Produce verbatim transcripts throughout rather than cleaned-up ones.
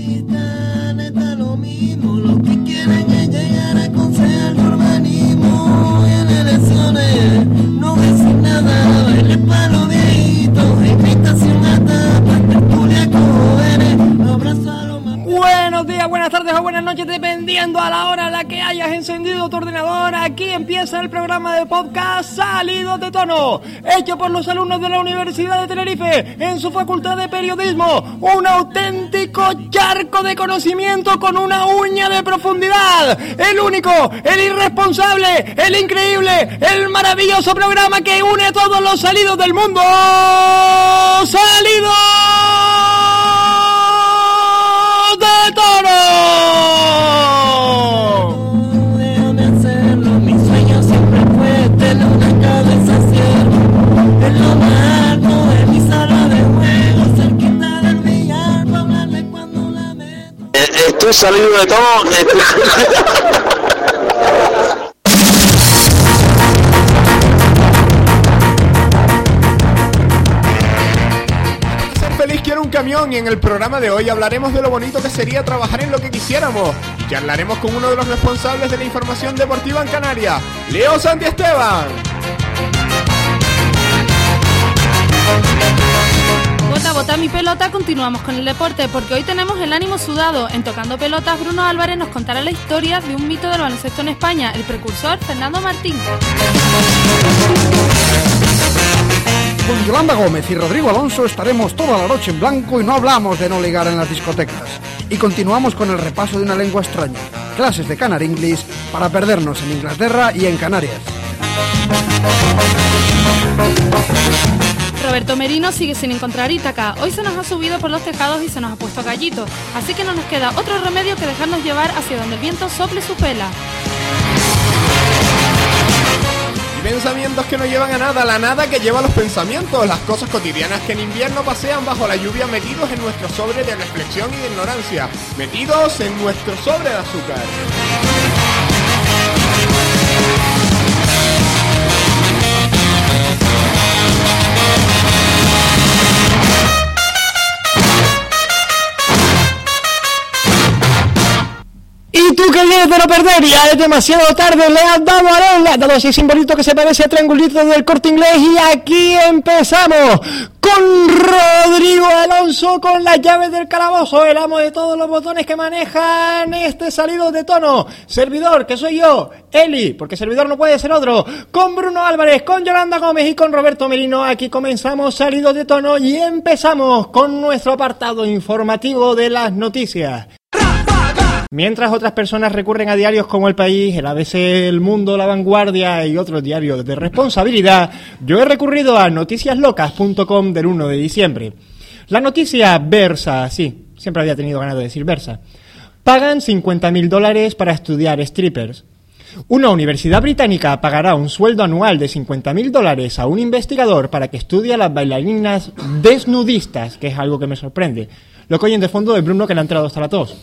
Dependiendo a la hora en la que hayas encendido tu ordenador, aquí empieza el programa de podcast Salidos de Tono, hecho por los alumnos de la Universidad de Tenerife en su facultad de periodismo. Un auténtico charco de conocimiento con una uña de profundidad. El único, el irresponsable, el increíble, el maravilloso programa que une a todos los salidos del mundo. ¡Salidos de Tono! Estoy salido de todo. Ser feliz quiero un camión, y en el programa de hoy hablaremos de lo bonito que sería trabajar en lo que quisiéramos y charlaremos con uno de los responsables de la información deportiva en Canarias, Leo Santiesteban. Bota, bota mi pelota, continuamos con el deporte, porque hoy tenemos el ánimo sudado. En Tocando Pelotas, Bruno Álvarez nos contará la historia de un mito del baloncesto en España, el precursor Fernando Martín. Con Yolanda Gómez y Rodrigo Alonso estaremos toda la noche en blanco y no hablamos de no ligar en las discotecas. Y continuamos con el repaso de una lengua extraña, clases de Canary English para perdernos en Inglaterra y en Canarias. Roberto Merino sigue sin encontrar Ítaca. Hoy se nos ha subido por los tejados y se nos ha puesto gallito. Así que no nos queda otro remedio que dejarnos llevar hacia donde el viento sople su pela. Y pensamientos que no llevan a nada, la nada que lleva a los pensamientos, las cosas cotidianas que en invierno pasean bajo la lluvia, metidos en nuestro sobre de reflexión y de ignorancia, metidos en nuestro sobre de azúcar. Y tú que quieres de no perder, ya es demasiado tarde, le has dado a le has dado ese simbolito que se parece a triangulito del Corte Inglés, y aquí empezamos con Rodrigo Alonso con las llaves del calabozo, el amo de todos los botones que manejan este Salido de Tono. Servidor, que soy yo, Eli, porque servidor no puede ser otro, con Bruno Álvarez, con Yolanda Gómez y con Roberto Merino. Aquí comenzamos Salido de Tono y empezamos con nuestro apartado informativo de las noticias. Mientras otras personas recurren a diarios como El País, el A B C, El Mundo, La Vanguardia y otros diarios de responsabilidad, yo he recurrido a noticias locas punto com del uno de diciembre. La noticia versa, sí, siempre había tenido ganas de decir versa. Pagan cincuenta mil dólares para estudiar strippers. Una universidad británica pagará un sueldo anual de cincuenta mil dólares a un investigador para que estudie a las bailarinas desnudistas, que es algo que me sorprende. Lo que oyen de fondo de Bruno, que le ha entrado hasta la tos.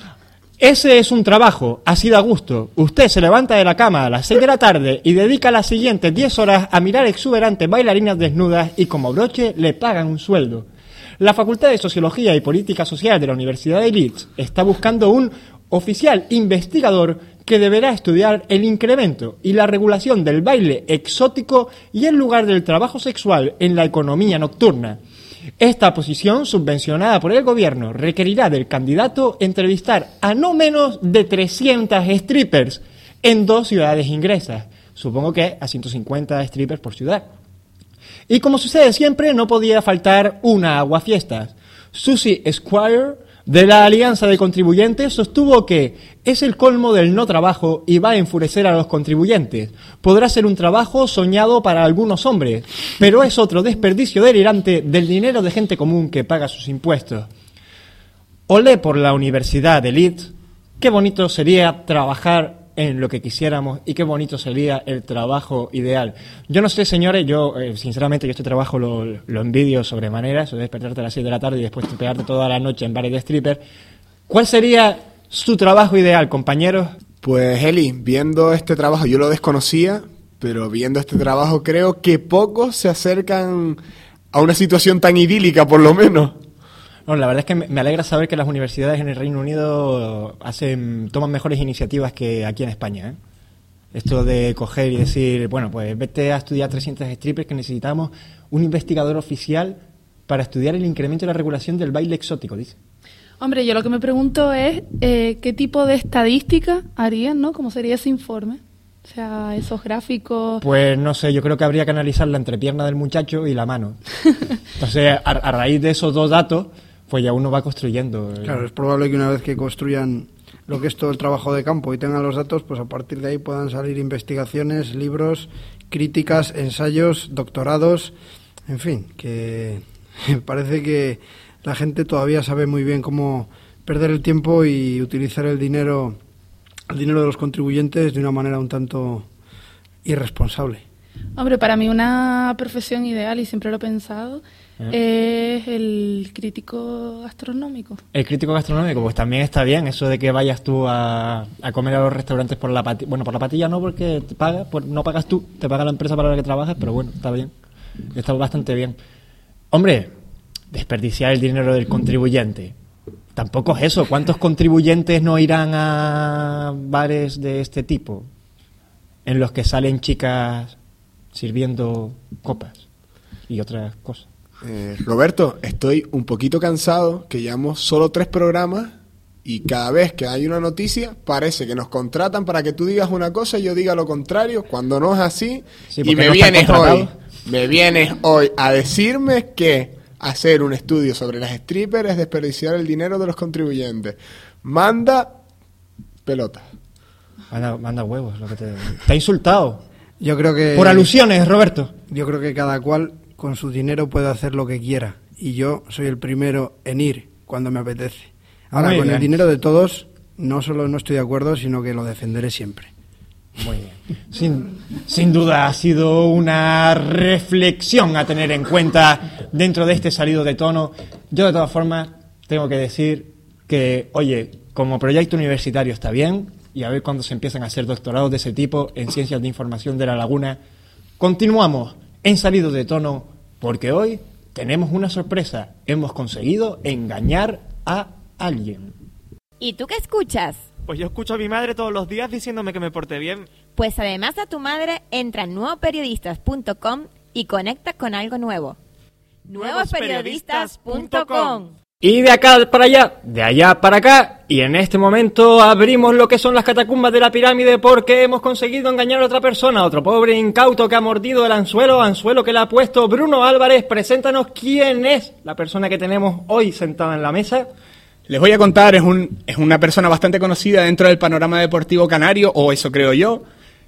Ese es un trabajo, así da gusto. Usted se levanta de la cama a las seis de la tarde y dedica las siguientes diez horas a mirar exuberantes bailarinas desnudas y como broche le pagan un sueldo. La Facultad de Sociología y Política Social de la Universidad de Leeds está buscando un oficial investigador que deberá estudiar el incremento y la regulación del baile exótico y el lugar del trabajo sexual en la economía nocturna. Esta posición, subvencionada por el gobierno, requerirá del candidato entrevistar a no menos de trescientas strippers en dos ciudades inglesas. Supongo que a ciento cincuenta strippers por ciudad. Y como sucede siempre, no podía faltar una aguafiestas. Susie Squire, de la Alianza de Contribuyentes, sostuvo que es el colmo del no trabajo y va a enfurecer a los contribuyentes. Podrá ser un trabajo soñado para algunos hombres, pero es otro desperdicio delirante del dinero de gente común que paga sus impuestos. Olé por la Universidad de Leeds. Qué bonito sería trabajar en lo que quisiéramos y qué bonito sería el trabajo ideal. Yo no sé, señores, yo eh, sinceramente yo este trabajo lo, lo envidio sobremanera, eso de despertarte a las seis de la tarde y después pegarte toda la noche en bares de stripper. ¿Cuál sería su trabajo ideal, compañeros? Pues Eli, viendo este trabajo, yo lo desconocía, pero viendo este trabajo creo que pocos se acercan a una situación tan idílica, por lo menos. Bueno, la verdad es que me alegra saber que las universidades en el Reino Unido hacen toman mejores iniciativas que aquí en España, ¿eh? Esto de coger y decir, bueno, pues vete a estudiar trescientos strippers, que necesitamos un investigador oficial para estudiar el incremento y la regulación del baile exótico, dice. Hombre, yo lo que me pregunto es eh, qué tipo de estadística harían, ¿no? ¿Cómo sería ese informe? O sea, esos gráficos... Pues no sé, yo creo que habría que analizar la entrepierna del muchacho y la mano. Entonces, a, a raíz de esos dos datos, pues ya uno va construyendo. Claro, es probable que una vez que construyan lo que es todo el trabajo de campo y tengan los datos, pues a partir de ahí puedan salir investigaciones, libros, críticas, ensayos, doctorados, en fin, que parece que la gente todavía sabe muy bien cómo perder el tiempo y utilizar el dinero, el dinero de los contribuyentes de una manera un tanto irresponsable. Hombre, para mí una profesión ideal, y siempre lo he pensado, ¿Eh? es el crítico gastronómico. El crítico gastronómico, pues también está bien eso de que vayas tú a, a comer a los restaurantes por la patilla. Bueno, por la patilla no, porque te pagas, por, no pagas tú, te paga la empresa para la que trabajas, pero bueno, está bien. Está bastante bien. Hombre, desperdiciar el dinero del contribuyente. Tampoco es eso. ¿Cuántos contribuyentes no irán a bares de este tipo en los que salen chicas sirviendo copas y otras cosas? Eh, Roberto, estoy un poquito cansado, que llevamos solo tres programas y cada vez que hay una noticia parece que nos contratan para que tú digas una cosa y yo diga lo contrario, cuando no es así. Sí, y me no vienes hoy, me vienes hoy a decirme que hacer un estudio sobre las strippers es desperdiciar el dinero de los contribuyentes. Manda pelota. Manda, manda huevos, lo que te... te ha insultado. Yo creo que... Por alusiones, Roberto. Yo creo que cada cual con su dinero puede hacer lo que quiera. Y yo soy el primero en ir cuando me apetece. Ahora, Muy con bien. El dinero de todos, no solo no estoy de acuerdo, sino que lo defenderé siempre. Muy bien. Sin, sin duda ha sido una reflexión a tener en cuenta dentro de este salido de tono. Yo, de todas formas, tengo que decir que, oye, como proyecto universitario está bien, y a ver cuándo se empiezan a hacer doctorados de ese tipo en Ciencias de Información de La Laguna. Continuamos en Salido de Tono, porque hoy tenemos una sorpresa. Hemos conseguido engañar a alguien. ¿Y tú qué escuchas? Pues yo escucho a mi madre todos los días diciéndome que me porte bien. Pues además de tu madre, entra en nuevos periodistas punto com y conecta con algo nuevo. nuevos periodistas punto com. Y de acá para allá, de allá para acá, y en este momento abrimos lo que son las catacumbas de la pirámide, porque hemos conseguido engañar a otra persona, otro pobre incauto que ha mordido el anzuelo, anzuelo que le ha puesto Bruno Álvarez. Preséntanos quién es la persona que tenemos hoy sentada en la mesa. Les voy a contar, es, un, es una persona bastante conocida dentro del panorama deportivo canario, o eso creo yo.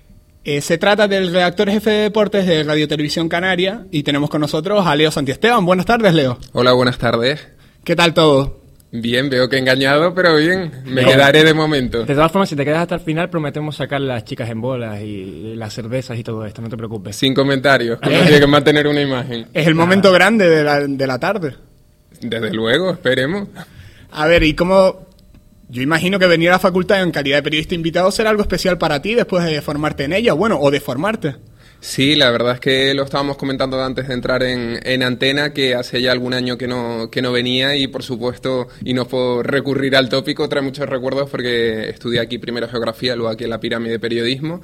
Eh, se trata del redactor jefe de deportes de Radio Televisión Canaria, y tenemos con nosotros a Leo Santiesteban. Buenas tardes, Leo. Hola, buenas tardes. ¿Qué tal todo? Bien, veo que engañado, pero bien, me no. quedaré de momento. De todas formas, si te quedas hasta el final, prometemos sacar las chicas en bolas y las cervezas y todo esto, no te preocupes. Sin comentarios, como tiene que mantener una imagen. Es el momento Nada. grande de la, de la tarde. Desde luego, esperemos. A ver, ¿y cómo...? Yo imagino que venir a la facultad en calidad de periodista invitado será algo especial para ti después de formarte en ella, bueno, o de formarte. Sí, la verdad es que lo estábamos comentando antes de entrar en, en antena, que hace ya algún año que no, que no venía y, por supuesto, y no puedo recurrir al tópico, trae muchos recuerdos porque estudié aquí primero geografía, luego aquí en la pirámide de periodismo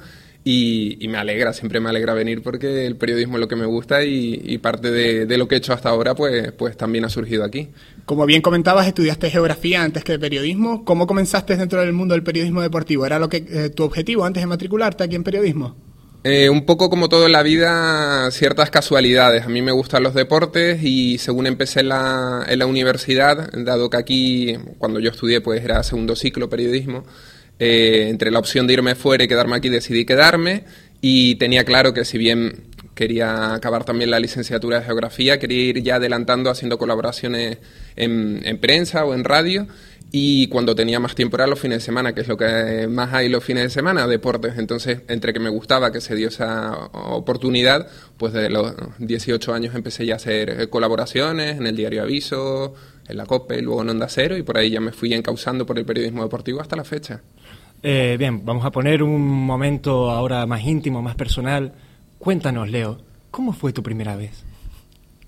y, y me alegra, siempre me alegra venir porque el periodismo es lo que me gusta y, y parte de, de lo que he hecho hasta ahora pues, pues también ha surgido aquí. Como bien comentabas, estudiaste geografía antes que periodismo. ¿Cómo comenzaste dentro del mundo del periodismo deportivo? ¿Era lo que eh, tu objetivo antes de matricularte aquí en periodismo? Eh, un poco como todo en la vida, ciertas casualidades. A mí me gustan los deportes y según empecé en la, en la universidad, dado que aquí, cuando yo estudié, pues era segundo ciclo periodismo, eh, entre la opción de irme fuera y quedarme aquí decidí quedarme y tenía claro que si bien quería acabar también la licenciatura de geografía, quería ir ya adelantando haciendo colaboraciones en, en prensa o en radio. Y cuando tenía más tiempo era los fines de semana, que es lo que más hay los fines de semana, deportes. Entonces, entre que me gustaba que se dio esa oportunidad, pues de los dieciocho años empecé ya a hacer colaboraciones en el diario Aviso, en la COPE, luego en Onda Cero, y por ahí ya me fui encauzando por el periodismo deportivo hasta la fecha. Eh, bien, vamos a poner un momento ahora más íntimo, más personal. Cuéntanos, Leo, ¿cómo fue tu primera vez?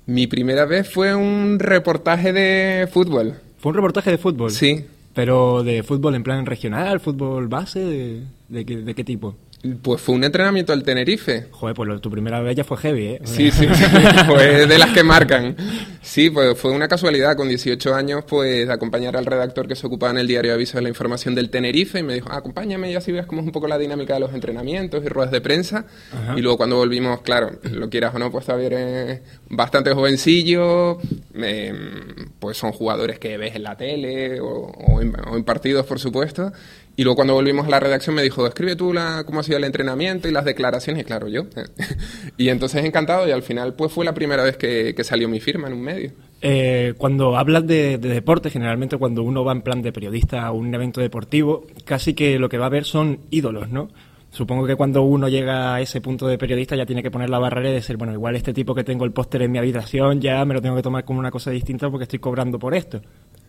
Mi primera vez fue un reportaje de fútbol. ¿Fue un reportaje de fútbol? Sí. ¿Pero de fútbol en plan regional, fútbol base? ¿De, de, qué, de qué tipo? Pues fue un entrenamiento al Tenerife. Joder, pues lo, tu primera vez ya fue heavy, ¿eh? Sí, sí, sí, fue de las que marcan. Sí, pues fue una casualidad, con dieciocho años, pues acompañar al redactor que se ocupaba en el diario Aviso de la Información del Tenerife y me dijo, ah, acompáñame y así ves cómo es un poco la dinámica de los entrenamientos y ruedas de prensa. Ajá. Y luego cuando volvimos, claro, lo quieras o no, pues todavía eres bastante jovencillo, eh, pues son jugadores que ves en la tele o, o, en, o en partidos, por supuesto. Y luego cuando volvimos a la redacción me dijo, escribe tú la, cómo ha sido el entrenamiento y las declaraciones. Y claro, yo. Y entonces encantado y al final pues fue la primera vez que, que salió mi firma en un medio. Eh, cuando hablas de, de deporte, generalmente cuando uno va en plan de periodista a un evento deportivo, casi que lo que va a ver son ídolos, ¿no? Supongo que cuando uno llega a ese punto de periodista ya tiene que poner la barrera y decir, bueno, igual este tipo que tengo el póster en mi habitación ya me lo tengo que tomar como una cosa distinta porque estoy cobrando por esto.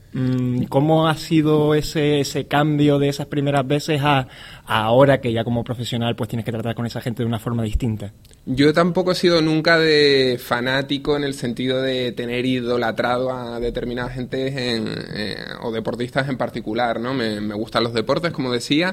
¿Cómo ha sido ese, ese cambio de esas primeras veces a, a ahora que ya como profesional pues tienes que tratar con esa gente de una forma distinta? Yo tampoco he sido nunca de fanático en el sentido de tener idolatrado a determinadas gentes en, eh, o deportistas en particular, ¿no? Me, me gustan los deportes, como decía,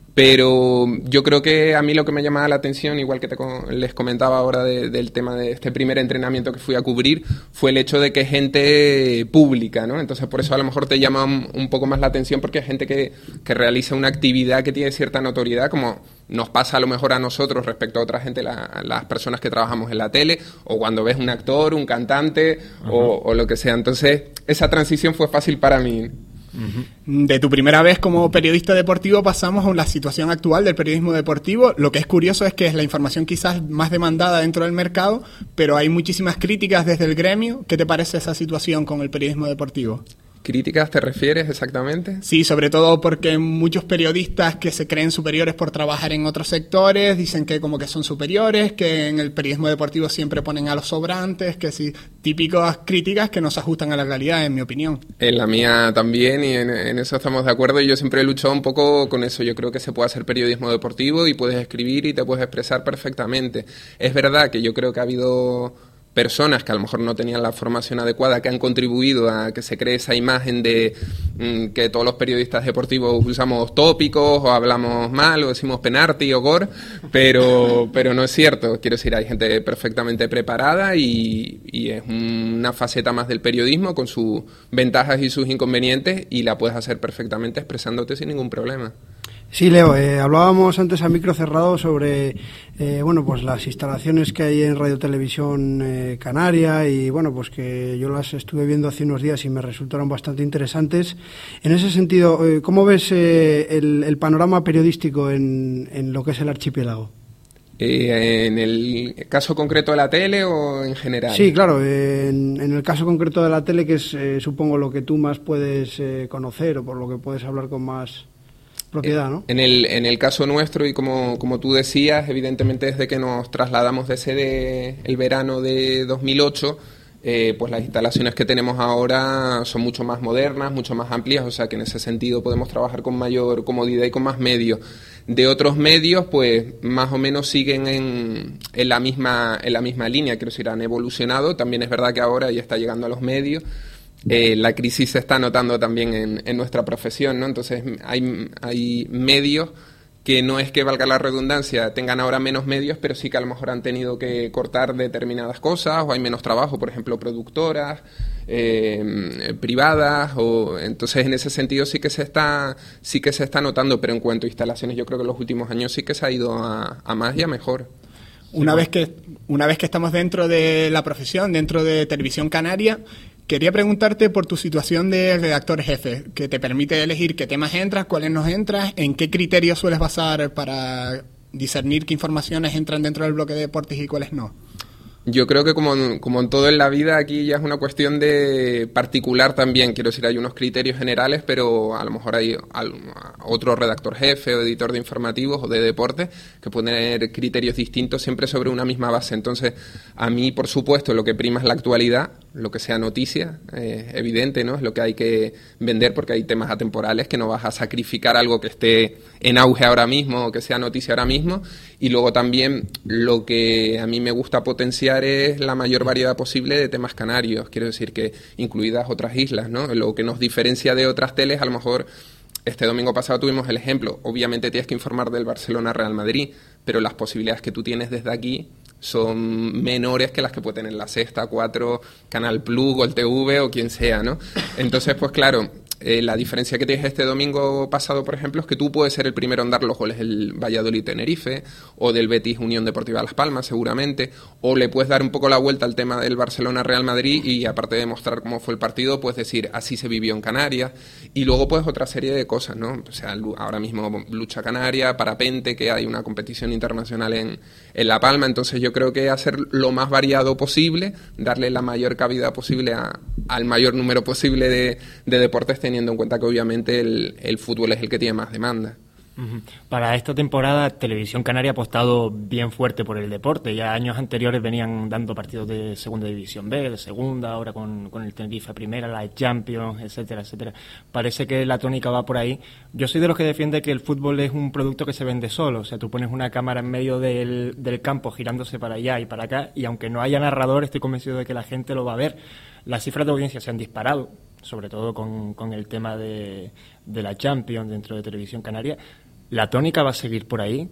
pero yo creo que a mí lo que me llamaba la atención, igual que te, les comentaba ahora de, del tema de este primer entrenamiento que fui a cubrir, fue el hecho de que es gente pública, ¿no? Entonces por eso a lo mejor te llama un, un poco más la atención porque hay gente que, que realiza una actividad que tiene cierta notoriedad, como nos pasa a lo mejor a nosotros respecto a otra gente, la, las personas que trabajamos en la tele, o cuando ves un actor, un cantante, o, o lo que sea. Entonces esa transición fue fácil para mí. Uh-huh. De tu primera vez como periodista deportivo pasamos a la situación actual del periodismo deportivo. Lo que es curioso es que es la información quizás más demandada dentro del mercado, pero hay muchísimas críticas desde el gremio. ¿Qué te parece esa situación con el periodismo deportivo? ¿Críticas te refieres exactamente? Sí, sobre todo porque muchos periodistas que se creen superiores por trabajar en otros sectores dicen que como que son superiores, que en el periodismo deportivo siempre ponen a los sobrantes, que sí, típicas críticas que no se ajustan a la realidad, en mi opinión. En la mía también, y en, en eso estamos de acuerdo, y yo siempre he luchado un poco con eso. Yo creo que se puede hacer periodismo deportivo y puedes escribir y te puedes expresar perfectamente. Es verdad que yo creo que ha habido personas que a lo mejor no tenían la formación adecuada, que han contribuido a que se cree esa imagen de mmm, que todos los periodistas deportivos usamos tópicos o hablamos mal o decimos penalti o gol, pero, pero no es cierto. Quiero decir, hay gente perfectamente preparada y, y es una faceta más del periodismo con sus ventajas y sus inconvenientes y la puedes hacer perfectamente expresándote sin ningún problema. Sí, Leo, eh, hablábamos antes a micro cerrado sobre eh, bueno, pues las instalaciones que hay en Radio Televisión eh, Canaria y bueno, pues que yo las estuve viendo hace unos días y me resultaron bastante interesantes. En ese sentido, eh, ¿cómo ves eh, el, el panorama periodístico en, en lo que es el archipiélago? Eh, ¿En el caso concreto de la tele o en general? Sí, claro, eh, en, en el caso concreto de la tele, que es eh, supongo lo que tú más puedes eh, conocer o por lo que puedes hablar con más propiedad, ¿no? En el, en el caso nuestro, y como, como tú decías, evidentemente desde que nos trasladamos de sede el verano de dos mil ocho, eh, pues las instalaciones que tenemos ahora son mucho más modernas, mucho más amplias, o sea que en ese sentido podemos trabajar con mayor comodidad y con más medios. De otros medios, pues más o menos siguen en, en, la misma, en la misma línea, quiero decir, han evolucionado. También es verdad que ahora ya está llegando a los medios. Eh, la crisis se está notando también en, en nuestra profesión, ¿no? Entonces hay, hay medios que no es que valga la redundancia, tengan ahora menos medios, pero sí que a lo mejor han tenido que cortar determinadas cosas, o hay menos trabajo, por ejemplo, productoras eh, privadas, o entonces en ese sentido sí que se está sí que se está notando, pero en cuanto a instalaciones yo creo que en los últimos años sí que se ha ido a, a más y a mejor. Una vez que una vez que estamos dentro de la profesión, dentro de Televisión Canaria, quería preguntarte por tu situación de redactor jefe, que te permite elegir qué temas entras, cuáles no entras, en qué criterios sueles basar para discernir qué informaciones entran dentro del bloque de deportes y cuáles no. Yo creo que como, como en todo en la vida, aquí ya es una cuestión de particular también. Quiero decir, hay unos criterios generales, pero a lo mejor hay otro redactor jefe o editor de informativos o de deportes que pueden tener criterios distintos siempre sobre una misma base. Entonces, a mí, por supuesto, lo que prima es la actualidad, lo que sea noticia, eh, evidente, ¿no? Es lo que hay que vender porque hay temas atemporales que no vas a sacrificar algo que esté en auge ahora mismo o que sea noticia ahora mismo. Y luego también lo que a mí me gusta potenciar es la mayor variedad posible de temas canarios, quiero decir que incluidas otras islas, ¿no? Lo que nos diferencia de otras teles, a lo mejor este domingo pasado tuvimos el ejemplo, obviamente tienes que informar del Barcelona-Real Madrid, pero las posibilidades que tú tienes desde aquí son menores que las que puede tener La Sexta, Cuatro, Canal Plus, Gol T V o quien sea, ¿no? Entonces, pues claro, eh, la diferencia que tienes este domingo pasado, por ejemplo, es que tú puedes ser el primero en dar los goles del Valladolid-Tenerife o del Betis-Unión Deportiva Las Palmas, seguramente, o le puedes dar un poco la vuelta al tema del Barcelona-Real Madrid y aparte de mostrar cómo fue el partido, puedes decir, así se vivió en Canarias, y luego pues otra serie de cosas, ¿no? O sea, ahora mismo lucha canaria, parapente, que hay una competición internacional en, en La Palma, entonces yo creo que hacer lo más variado posible, darle la mayor cabida posible a, al mayor número posible de, de deportes, teniendo en cuenta que obviamente el, el fútbol es el que tiene más demanda. Uh-huh. Para esta temporada, Televisión Canaria ha apostado bien fuerte por el deporte. Ya años anteriores venían dando partidos de Segunda División B, de Segunda, ahora con, con el Tenerife Primera, la Champions, etcétera, etcétera. Parece que la tónica va por ahí. Yo soy de los que defiende que el fútbol es un producto que se vende solo. O sea, tú pones una cámara en medio del, del campo girándose para allá y para acá, y aunque no haya narrador, estoy convencido de que la gente lo va a ver. Las cifras de audiencia se han disparado, sobre todo con, con el tema de, de la Champions dentro de Televisión Canaria. ¿La tónica va a seguir por ahí?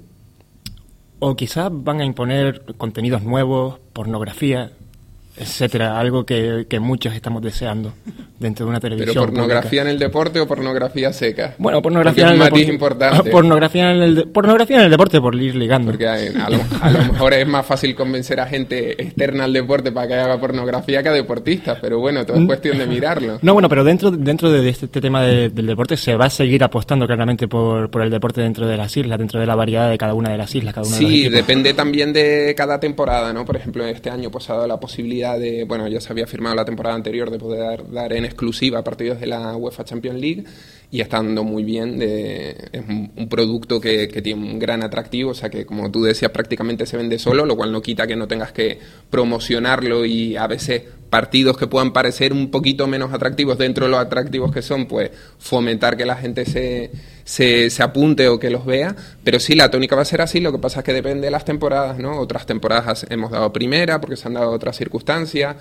¿O quizás van a imponer contenidos nuevos, pornografía, etcétera? Algo que, que muchos estamos deseando dentro de una televisión. ¿Pero pornografía pública. En el deporte o pornografía seca? Bueno, pornografía en el deporte. deporte. Es un matiz importante. Pornografía en el, de, pornografía en el deporte, por ir ligando. Porque hay, a, lo, a lo mejor es más fácil convencer a gente externa al deporte para que haga pornografía que a deportistas, pero bueno, todo es cuestión de mirarlo. No, bueno, pero dentro dentro de este, este tema de, del deporte se va a seguir apostando claramente por, por el deporte dentro de las islas, dentro de la variedad de cada una de las islas. Cada una Sí, de los depende también de cada temporada, ¿no? Por ejemplo, este año pues ha dado la posibilidad de, bueno, ya se había firmado la temporada anterior de poder dar, dar en exclusiva partidos de la UEFA Champions League y está andando muy bien, de, es un, un producto que, que tiene un gran atractivo, o sea que como tú decías prácticamente se vende solo, lo cual no quita que no tengas que promocionarlo y a veces partidos que puedan parecer un poquito menos atractivos dentro de los atractivos que son, pues fomentar que la gente se, se, se apunte o que los vea, pero sí, la tónica va a ser así, lo que pasa es que depende de las temporadas, ¿no? Otras temporadas hemos dado primera porque se han dado otras circunstancias,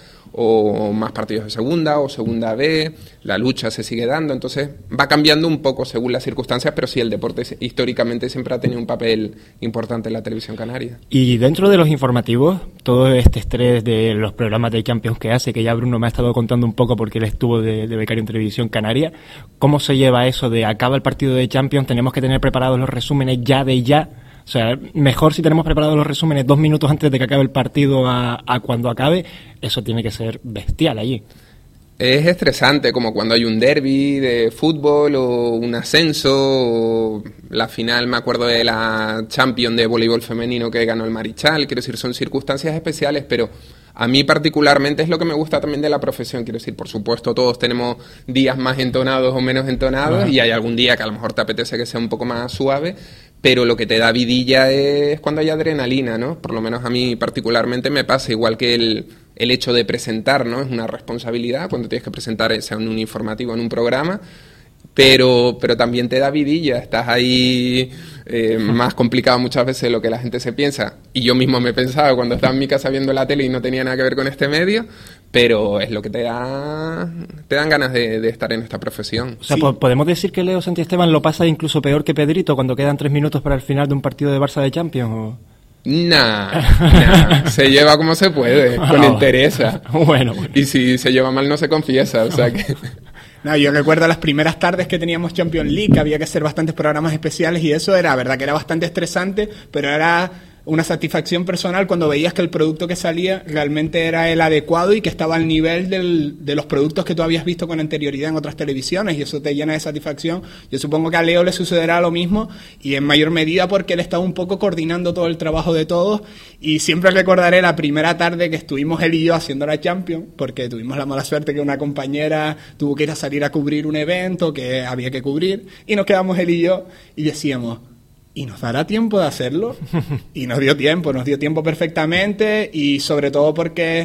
o más partidos de segunda o segunda B, la lucha se sigue dando, entonces va cambiando un poco según las circunstancias, pero sí, el deporte históricamente siempre ha tenido un papel importante en la televisión canaria. Y dentro de los informativos, todo este estrés de los programas de Champions que hace, que ya Bruno me ha estado contando un poco porque él estuvo de, de becario en Televisión Canaria, ¿cómo se lleva eso de acaba el partido de Champions, tenemos que tener preparados los resúmenes ya de ya? O sea, mejor si tenemos preparados los resúmenes dos minutos antes de que acabe el partido a, a cuando acabe, eso tiene que ser bestial allí. Es estresante, como cuando hay un derbi de fútbol o un ascenso, o la final, me acuerdo de la Champions de voleibol femenino que ganó el Marichal, quiero decir, son circunstancias especiales, pero a mí particularmente es lo que me gusta también de la profesión, quiero decir, por supuesto todos tenemos días más entonados o menos entonados, uh-huh. y hay algún día que a lo mejor te apetece que sea un poco más suave, pero lo que te da vidilla es cuando hay adrenalina, ¿no? Por lo menos a mí particularmente me pasa, igual que el, el hecho de presentar, ¿no? Es una responsabilidad cuando tienes que presentar, sea en un informativo, en un programa, pero pero también te da vidilla, estás ahí eh, más complicado muchas veces de lo que la gente se piensa, y yo mismo me pensaba cuando estaba en mi casa viendo la tele y no tenía nada que ver con este medio, pero es lo que te da te dan ganas de, de estar en esta profesión. O sea, sí. ¿podemos decir que Leo Santiesteban lo pasa incluso peor que Pedrito cuando quedan tres minutos para el final de un partido de Barça de Champions? ¿O? Nah, nah, se lleva como se puede, con entereza. Bueno, bueno. Y si se lleva mal no se confiesa, o sea que... No, yo recuerdo las primeras tardes que teníamos Champions League, había que hacer bastantes programas especiales y eso era, verdad que era bastante estresante, pero era una satisfacción personal cuando veías que el producto que salía realmente era el adecuado y que estaba al nivel del, de los productos que tú habías visto con anterioridad en otras televisiones, y eso te llena de satisfacción. Yo supongo que a Leo le sucederá lo mismo, y en mayor medida porque él estaba un poco coordinando todo el trabajo de todos, y siempre recordaré la primera tarde que estuvimos él y yo haciendo la Champions, porque tuvimos la mala suerte que una compañera tuvo que ir a salir a cubrir un evento que había que cubrir, y nos quedamos él y yo y decíamos, ¿y nos dará tiempo de hacerlo? Y nos dio tiempo, nos dio tiempo perfectamente, y sobre todo porque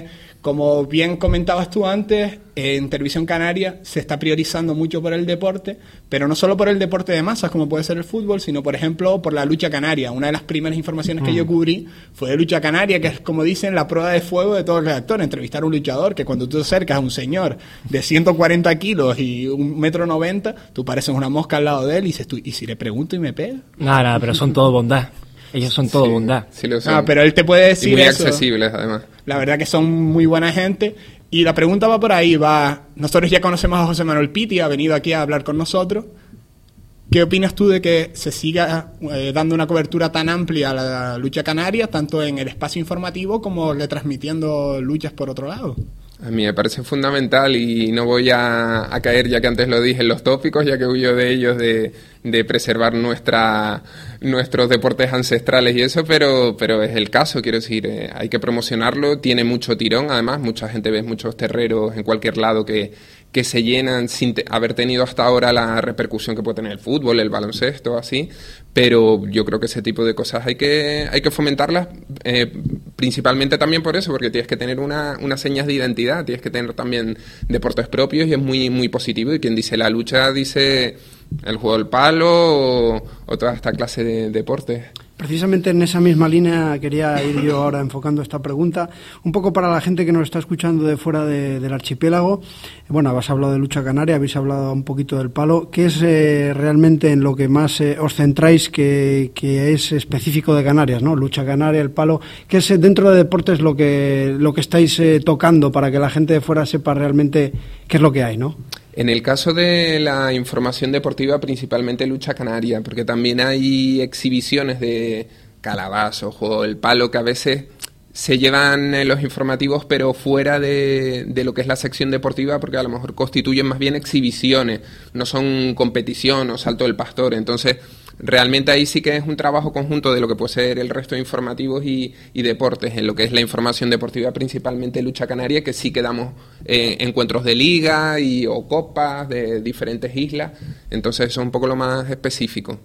Como bien comentabas tú antes, en Televisión Canaria se está priorizando mucho por el deporte, pero no solo por el deporte de masas, como puede ser el fútbol, sino, por ejemplo, por la lucha canaria. Una de las primeras informaciones que mm. yo cubrí fue de lucha canaria, que es, como dicen, la prueba de fuego de todo el redactor. Entrevistar a un luchador, que cuando tú te acercas a un señor de ciento cuarenta kilos y un metro noventa, tú pareces una mosca al lado de él y dices tú, ¿y si le pregunto y me pega? Nada, nada, pero son todo bondad. Ellos son todo sí, bondad. Sí lo son. Ah, pero él te puede decir y muy eso. accesibles, además. La verdad que son muy buena gente. Y la pregunta va por ahí, va... Nosotros ya conocemos a José Manuel Pitti, ha venido aquí a hablar con nosotros. ¿Qué opinas tú de que se siga eh, dando una cobertura tan amplia a la lucha canaria, tanto en el espacio informativo como retransmitiendo luchas por otro lado? A mí me parece fundamental y no voy a, a caer, ya que antes lo dije, en los tópicos, ya que huyo de ellos, de, de preservar nuestra nuestros deportes ancestrales y eso, pero pero es el caso, quiero decir, eh, hay que promocionarlo, tiene mucho tirón, además, mucha gente ve muchos terreros en cualquier lado que, que se llenan sin te, haber tenido hasta ahora la repercusión que puede tener el fútbol, el baloncesto, así, pero yo creo que ese tipo de cosas hay que hay que fomentarlas, eh, principalmente también por eso, porque tienes que tener una, unas señas de identidad, tienes que tener también deportes propios y es muy muy positivo, y quien dice la lucha dice el juego del palo o, o toda esta clase de deportes. Precisamente en esa misma línea quería ir yo ahora enfocando esta pregunta, un poco para la gente que nos está escuchando de fuera de, del archipiélago. Bueno, habéis hablado de lucha canaria, habéis hablado un poquito del palo. ¿Qué es eh, realmente en lo que más eh, os centráis que, que es específico de Canarias, ¿no? Lucha canaria, el palo. ¿Qué es eh, dentro de deportes lo que, lo que estáis eh, tocando para que la gente de fuera sepa realmente qué es lo que hay, ¿no? En el caso de la información deportiva, principalmente lucha canaria, porque también hay exhibiciones de calabazos, juego del palo, que a veces se llevan en los informativos, pero fuera de, de lo que es la sección deportiva, porque a lo mejor constituyen más bien exhibiciones, no son competición o salto del pastor. Entonces, realmente ahí sí que es un trabajo conjunto de lo que puede ser el resto de informativos y, y deportes. En lo que es la información deportiva, principalmente lucha canaria, que sí que damos eh, encuentros de liga y, o copas de diferentes islas. Entonces, eso es un poco lo más específico.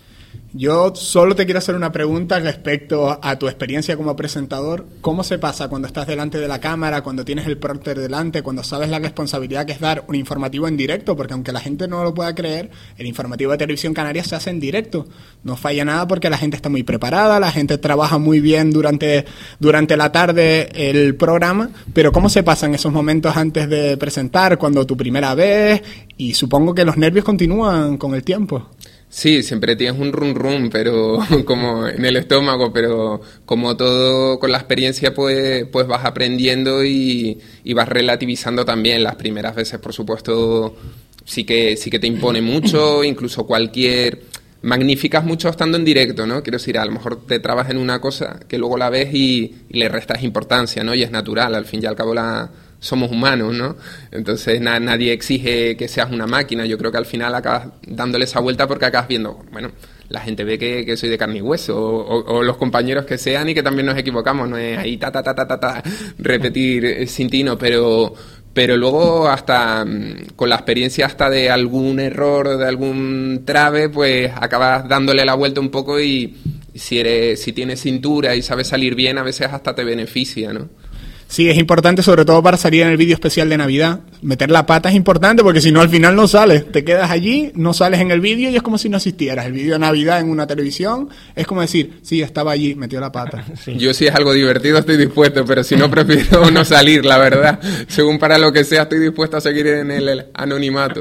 Yo solo te quiero hacer una pregunta respecto a tu experiencia como presentador. ¿Cómo se pasa cuando estás delante de la cámara, cuando tienes el prompter delante, cuando sabes la responsabilidad que es dar un informativo en directo? Porque aunque la gente no lo pueda creer, el informativo de Televisión Canaria se hace en directo. No falla nada porque la gente está muy preparada, la gente trabaja muy bien durante, durante la tarde el programa. Pero ¿cómo se pasan esos momentos antes de presentar, cuando tu primera vez? Y supongo que los nervios continúan con el tiempo. Sí, siempre tienes un rum rum, pero como en el estómago, pero como todo con la experiencia pues, pues vas aprendiendo y, y vas relativizando también. Las primeras veces, por supuesto, sí que sí que te impone mucho, incluso cualquier... Magnificas mucho estando en directo, ¿no? Quiero decir, a lo mejor te trabas en una cosa que luego la ves y, y le restas importancia, ¿no? Y es natural, al fin y al cabo la... somos humanos, ¿no? Entonces na- nadie exige que seas una máquina. Yo creo que al final acabas dándole esa vuelta porque acabas viendo, bueno, la gente ve que, que soy de carne y hueso, o, o, o los compañeros que sean y que también nos equivocamos, no es ahí ta ta ta ta ta, ta repetir sin tino, pero pero luego hasta con la experiencia hasta de algún error, de algún trave, pues acabas dándole la vuelta un poco y si eres si tienes cintura y sabes salir bien, a veces hasta te beneficia, ¿no? Sí, es importante, sobre todo para salir en el vídeo especial de Navidad. Meter la pata es importante porque si no al final no sales. Te quedas allí, no sales en el vídeo y es como si no asistieras. El vídeo de Navidad en una televisión es como decir, sí, estaba allí, metió la pata. Sí. Yo si es algo divertido estoy dispuesto, pero si no prefiero no salir, la verdad. Según para lo que sea estoy dispuesto a seguir en el anonimato.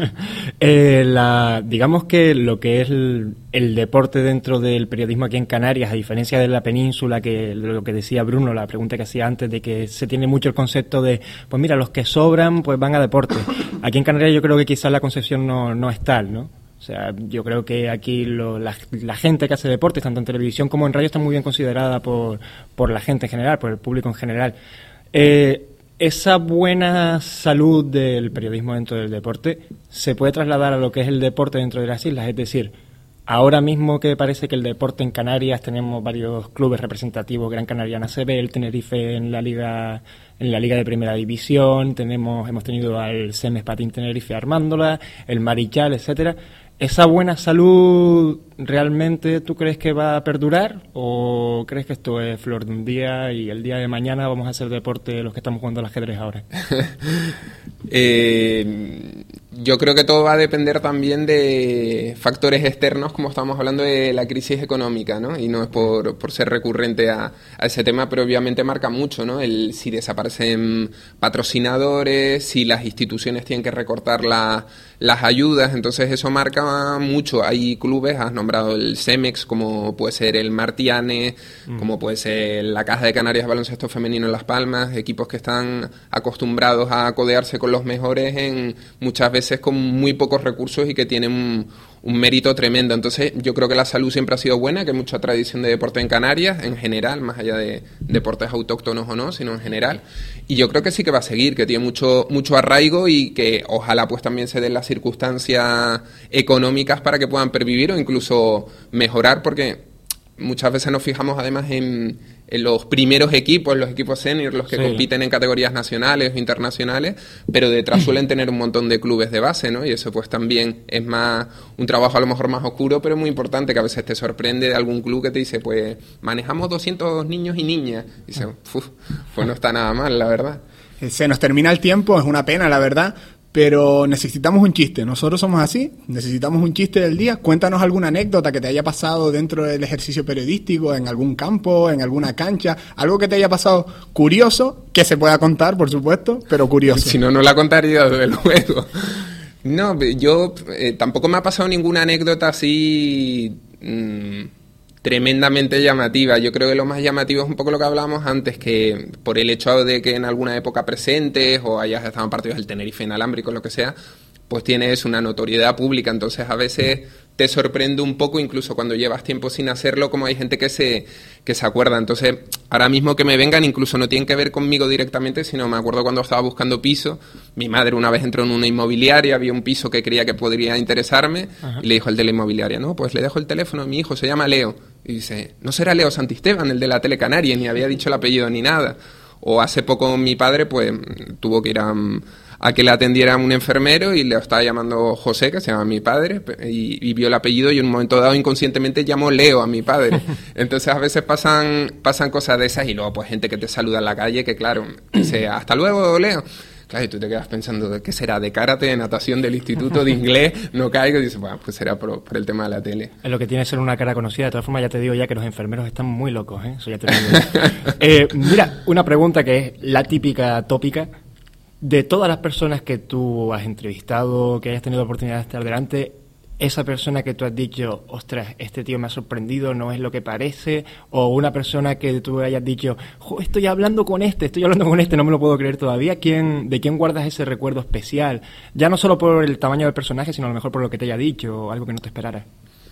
eh, la, digamos que lo que es el, el deporte dentro del periodismo aquí en Canarias, a diferencia de la península, que lo que decía Bruno, la pregunta que hacía antes de que se tiene mucho el concepto de, pues mira, los que sobran pues van a deporte. Aquí en Canarias yo creo que quizás la concepción no, no es tal, ¿no? O sea, yo creo que aquí lo, la, la gente que hace deportes, tanto en televisión como en radio, está muy bien considerada por, por la gente en general, por el público en general. Eh, esa buena salud del periodismo dentro del deporte se puede trasladar a lo que es el deporte dentro de las islas, es decir, ahora mismo que parece que el deporte en Canarias, tenemos varios clubes representativos, Gran Canariana C B, el Tenerife en la liga en la liga de primera división, tenemos hemos tenido al Semes Patín Tenerife armándola, el Marichal, etcétera. ¿Esa buena salud realmente tú crees que va a perdurar o crees que esto es flor de un día y el día de mañana vamos a hacer deporte los que estamos jugando al ajedrez ahora? eh, yo creo que todo va a depender también de factores externos, como estamos hablando de la crisis económica, ¿no? Y no es por, por ser recurrente a, a ese tema, pero obviamente marca mucho, ¿no? El si desaparecen patrocinadores, si las instituciones tienen que recortar la, las ayudas, entonces eso marca mucho. Hay clubes, has nombrado el Cemex, como puede ser el Martiane, mm. como puede ser la Caja de Canarias Baloncesto Femenino en Las Palmas, equipos que están acostumbrados a codearse con los mejores en muchas veces con muy pocos recursos y que tienen un, un mérito tremendo. Entonces yo creo que la salud siempre ha sido buena, que hay mucha tradición de deporte en Canarias en general, más allá de deportes autóctonos o no, sino en general, y yo creo que sí que va a seguir, que tiene mucho mucho arraigo y que ojalá pues también se den las circunstancias económicas para que puedan pervivir o incluso mejorar, porque muchas veces nos fijamos además en, en los primeros equipos, los equipos senior, los que sí. compiten en categorías nacionales o internacionales, pero detrás suelen tener un montón de clubes de base, ¿no? Y eso pues también es más un trabajo a lo mejor más oscuro, pero muy importante, que a veces te sorprende de algún club que te dice, pues manejamos doscientos niños y niñas. Y dices, pues no está nada mal, la verdad. Se nos termina el tiempo, es una pena, la verdad. Pero necesitamos un chiste, nosotros somos así, necesitamos un chiste del día. Cuéntanos alguna anécdota que te haya pasado dentro del ejercicio periodístico, en algún campo, en alguna cancha, algo que te haya pasado curioso, que se pueda contar, por supuesto, pero curioso. Si no, no la contaría, desde luego. No, yo eh, tampoco me ha pasado ninguna anécdota así mmm, tremendamente llamativa. Yo creo que lo más llamativo es un poco lo que hablábamos antes, que por el hecho de que en alguna época presentes o hayas estado en partidos del Tenerife inalámbrico, lo que sea, pues tienes una notoriedad pública, entonces a veces te sorprende un poco, incluso cuando llevas tiempo sin hacerlo, como hay gente que se que se acuerda. Entonces, ahora mismo que me vengan, incluso no tienen que ver conmigo directamente, sino me acuerdo cuando estaba buscando piso, mi madre una vez entró en una inmobiliaria, había un piso que creía que podría interesarme, Ajá. y le dijo al de la inmobiliaria, no, pues le dejo el teléfono a mi hijo, se llama Leo. Y dice, ¿no será Leo Santisteban, el de la Tele Canaria? Ni había dicho el apellido ni nada. O hace poco mi padre, pues, tuvo que ir a... a que le atendiera un enfermero y le estaba llamando José, que se llama mi padre, y, y vio el apellido y en un momento dado inconscientemente llamó Leo a mi padre. Entonces a veces pasan pasan cosas de esas y luego pues gente que te saluda en la calle que claro, dice hasta luego Leo. Claro, y tú te quedas pensando, ¿qué será? ¿De karate, de natación, del instituto, de inglés? No caigo y dices, bueno, pues será por, por el tema de la tele. Es lo que tiene ser una cara conocida. De todas formas, ya te digo ya que los enfermeros están muy locos, ¿eh? Eso ya te lo digo. eh, mira, una pregunta que es la típica tópica. De todas las personas que tú has entrevistado, que hayas tenido la oportunidad de estar delante, esa persona que tú has dicho, ostras, este tío me ha sorprendido, no es lo que parece, o una persona que tú hayas dicho, estoy hablando con este, estoy hablando con este, no me lo puedo creer todavía, ¿quién, ¿de quién guardas ese recuerdo especial? Ya no solo por el tamaño del personaje, sino a lo mejor por lo que te haya dicho, o algo que no te esperara.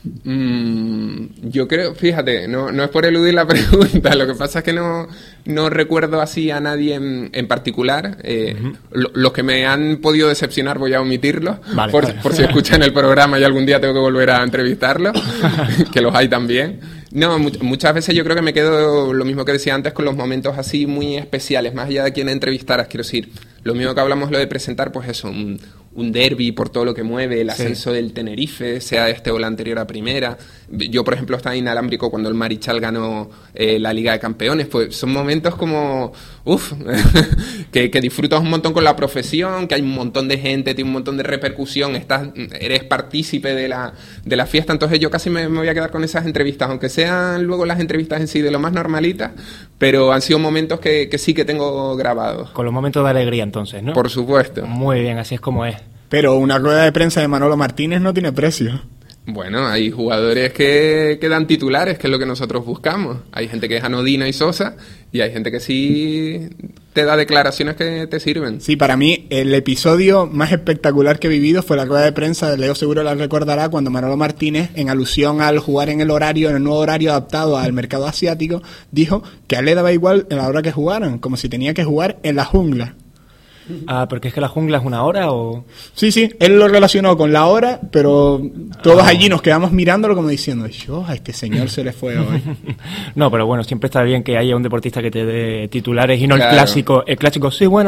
Mm, yo creo, fíjate, no, no es por eludir la pregunta, lo que pasa es que no, no recuerdo así a nadie en, en particular. eh, uh-huh. lo, los que me han podido decepcionar voy a omitirlos, vale, por, vale. por si escuchan el programa y algún día tengo que volver a entrevistarlos, que los hay también. No, mu- muchas veces yo creo que me quedo, lo mismo que decía antes, con los momentos así muy especiales, más allá de quién entrevistaras, quiero decir, lo mismo que hablamos lo de presentar, pues eso, un, un derbi por todo lo que mueve, el ascenso sí. del Tenerife, sea este o la anterior a primera. Yo, por ejemplo, estaba inalámbrico cuando el Marichal ganó eh, la Liga de Campeones, pues son momentos como, uff, que, que disfrutas un montón con la profesión, que hay un montón de gente, tiene un montón de repercusión, estás, eres partícipe de la, de la fiesta, entonces yo casi me, me voy a quedar con esas entrevistas, aunque sean luego las entrevistas en sí de lo más normalitas, pero han sido momentos que, que sí que tengo grabados. Con los momentos de alegría entonces, ¿no? Por supuesto. Muy bien, así es como es. Pero una rueda de prensa de Manolo Martínez no tiene precio. Bueno, hay jugadores que, que dan titulares, que es lo que nosotros buscamos. Hay gente que es anodina y sosa, y hay gente que sí te da declaraciones que te sirven. Sí, para mí el episodio más espectacular que he vivido fue la rueda de prensa, Leo seguro la recordará, cuando Manolo Martínez, en alusión al jugar en el horario, en el nuevo horario adaptado al mercado asiático, dijo que a él le daba igual en la hora que jugaran, como si tenía que jugar en la jungla. Ah, porque es que la jungla es una hora o... Sí, sí, él lo relacionó con la hora, pero todos ah. allí nos quedamos mirándolo como diciendo, yo, a este señor se le fue hoy. No, pero bueno, siempre está bien que haya un deportista que te dé titulares y no claro. el clásico, el clásico, sí, bueno, ¿no?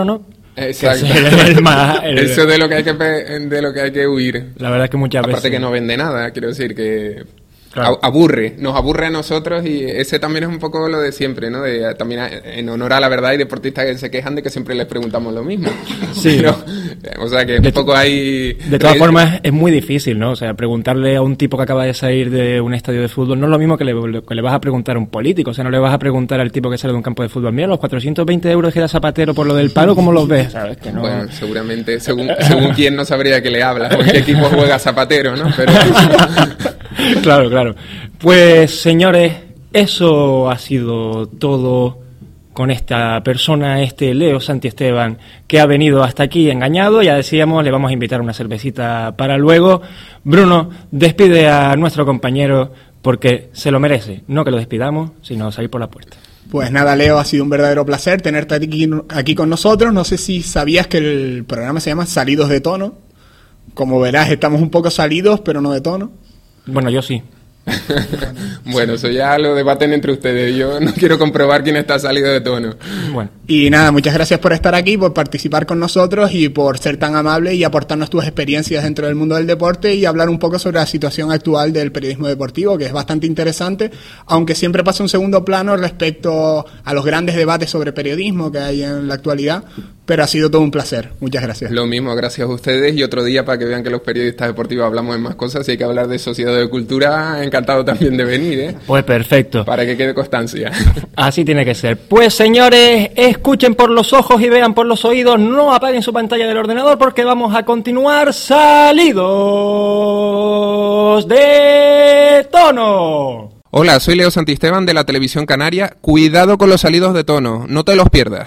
Exacto. Que es el- el más- el- Eso de lo que hay que pe- de lo que hay que huir. La verdad es que muchas Aparte veces... que no vende nada, quiero decir que Claro. a- aburre, nos aburre a nosotros y ese también es un poco lo de siempre, ¿no? De, también a- en honor a la verdad hay deportistas que se quejan de que siempre les preguntamos lo mismo. Sí. Pero, o sea que un poco hay... De todas formas, es muy difícil, ¿no? O sea, preguntarle a un tipo que acaba de salir de un estadio de fútbol no es lo mismo que le, que le vas a preguntar a un político. O sea, no le vas a preguntar al tipo que sale de un campo de fútbol. Mira, los cuatrocientos veinte euros que da Zapatero por lo del palo, ¿cómo los ves? ¿Sabes? Que no... Bueno, seguramente, según, según quién no sabría que le habla, o en qué equipo juega Zapatero, ¿no? Pero... Claro, claro. Pues, señores, eso ha sido todo con esta persona, este Leo Santiesteban, que ha venido hasta aquí engañado. Ya decíamos, le vamos a invitar una cervecita para luego. Bruno, despide a nuestro compañero porque se lo merece. No que lo despidamos, sino salir por la puerta. Pues nada, Leo, ha sido un verdadero placer tenerte aquí, aquí con nosotros. No sé si sabías que el programa se llama Salidos de Tono. Como verás, estamos un poco salidos, pero no de tono. Bueno, yo sí. Bueno, eso ya lo debaten entre ustedes. Yo no quiero comprobar quién está salido de tono. Bueno. Y nada, muchas gracias por estar aquí, por participar con nosotros y por ser tan amable y aportarnos tus experiencias dentro del mundo del deporte y hablar un poco sobre la situación actual del periodismo deportivo, que es bastante interesante, aunque siempre pasa un segundo plano respecto a los grandes debates sobre periodismo que hay en la actualidad, pero ha sido todo un placer. Muchas gracias. Lo mismo, gracias a ustedes. Y otro día, para que vean que los periodistas deportivos hablamos de más cosas, si hay que hablar de sociedad o de cultura, encantado también de venir, ¿eh? Pues perfecto. Para que quede constancia. Así tiene que ser. Pues señores, escuchen por los ojos y vean por los oídos, no apaguen su pantalla del ordenador porque vamos a continuar salidos de tono. Hola, soy Leo Santisteban de la Televisión Canaria. Cuidado con los salidos de tono, no te los pierdas.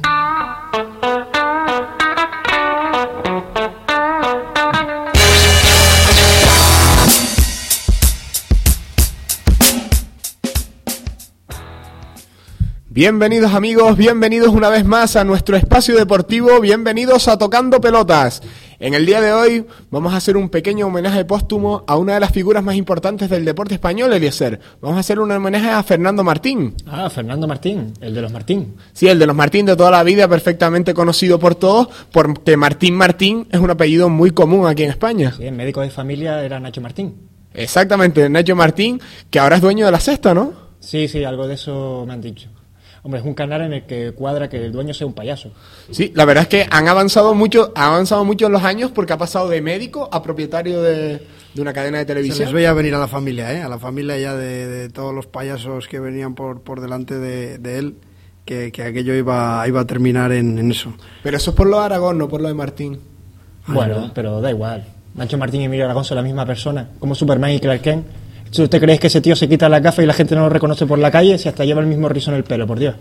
Bienvenidos amigos, bienvenidos una vez más a nuestro espacio deportivo, bienvenidos a Tocando Pelotas. En el día de hoy vamos a hacer un pequeño homenaje póstumo a una de las figuras más importantes del deporte español, Eliezer. Vamos a hacer un homenaje a Fernando Martín. Ah, Fernando Martín, el de los Martín. Sí, el de los Martín de toda la vida, perfectamente conocido por todos, porque Martín Martín es un apellido muy común aquí en España. Sí, el médico de familia era Nacho Martín. Exactamente, Nacho Martín, que ahora es dueño de La Sexta, ¿no? Sí, sí, algo de eso me han dicho. Hombre, es un canal en el que cuadra que el dueño sea un payaso. Sí, la verdad es que han avanzado mucho, ha avanzado mucho en los años porque ha pasado de médico a propietario de, de una cadena de Se televisión. les veía venir a la familia, ¿eh? A la familia ya de, de todos los payasos que venían por, por delante de, de él, que, que aquello iba, iba a terminar en, en eso. Pero eso es por lo de Aragón, no por lo de Martín. Bueno, pero da igual. Nacho Martín y Emilio Aragón son la misma persona, como Superman y Clark Kent. Si usted cree que ese tío se quita las gafas y la gente no lo reconoce por la calle, si hasta lleva el mismo rizo en el pelo, por Dios.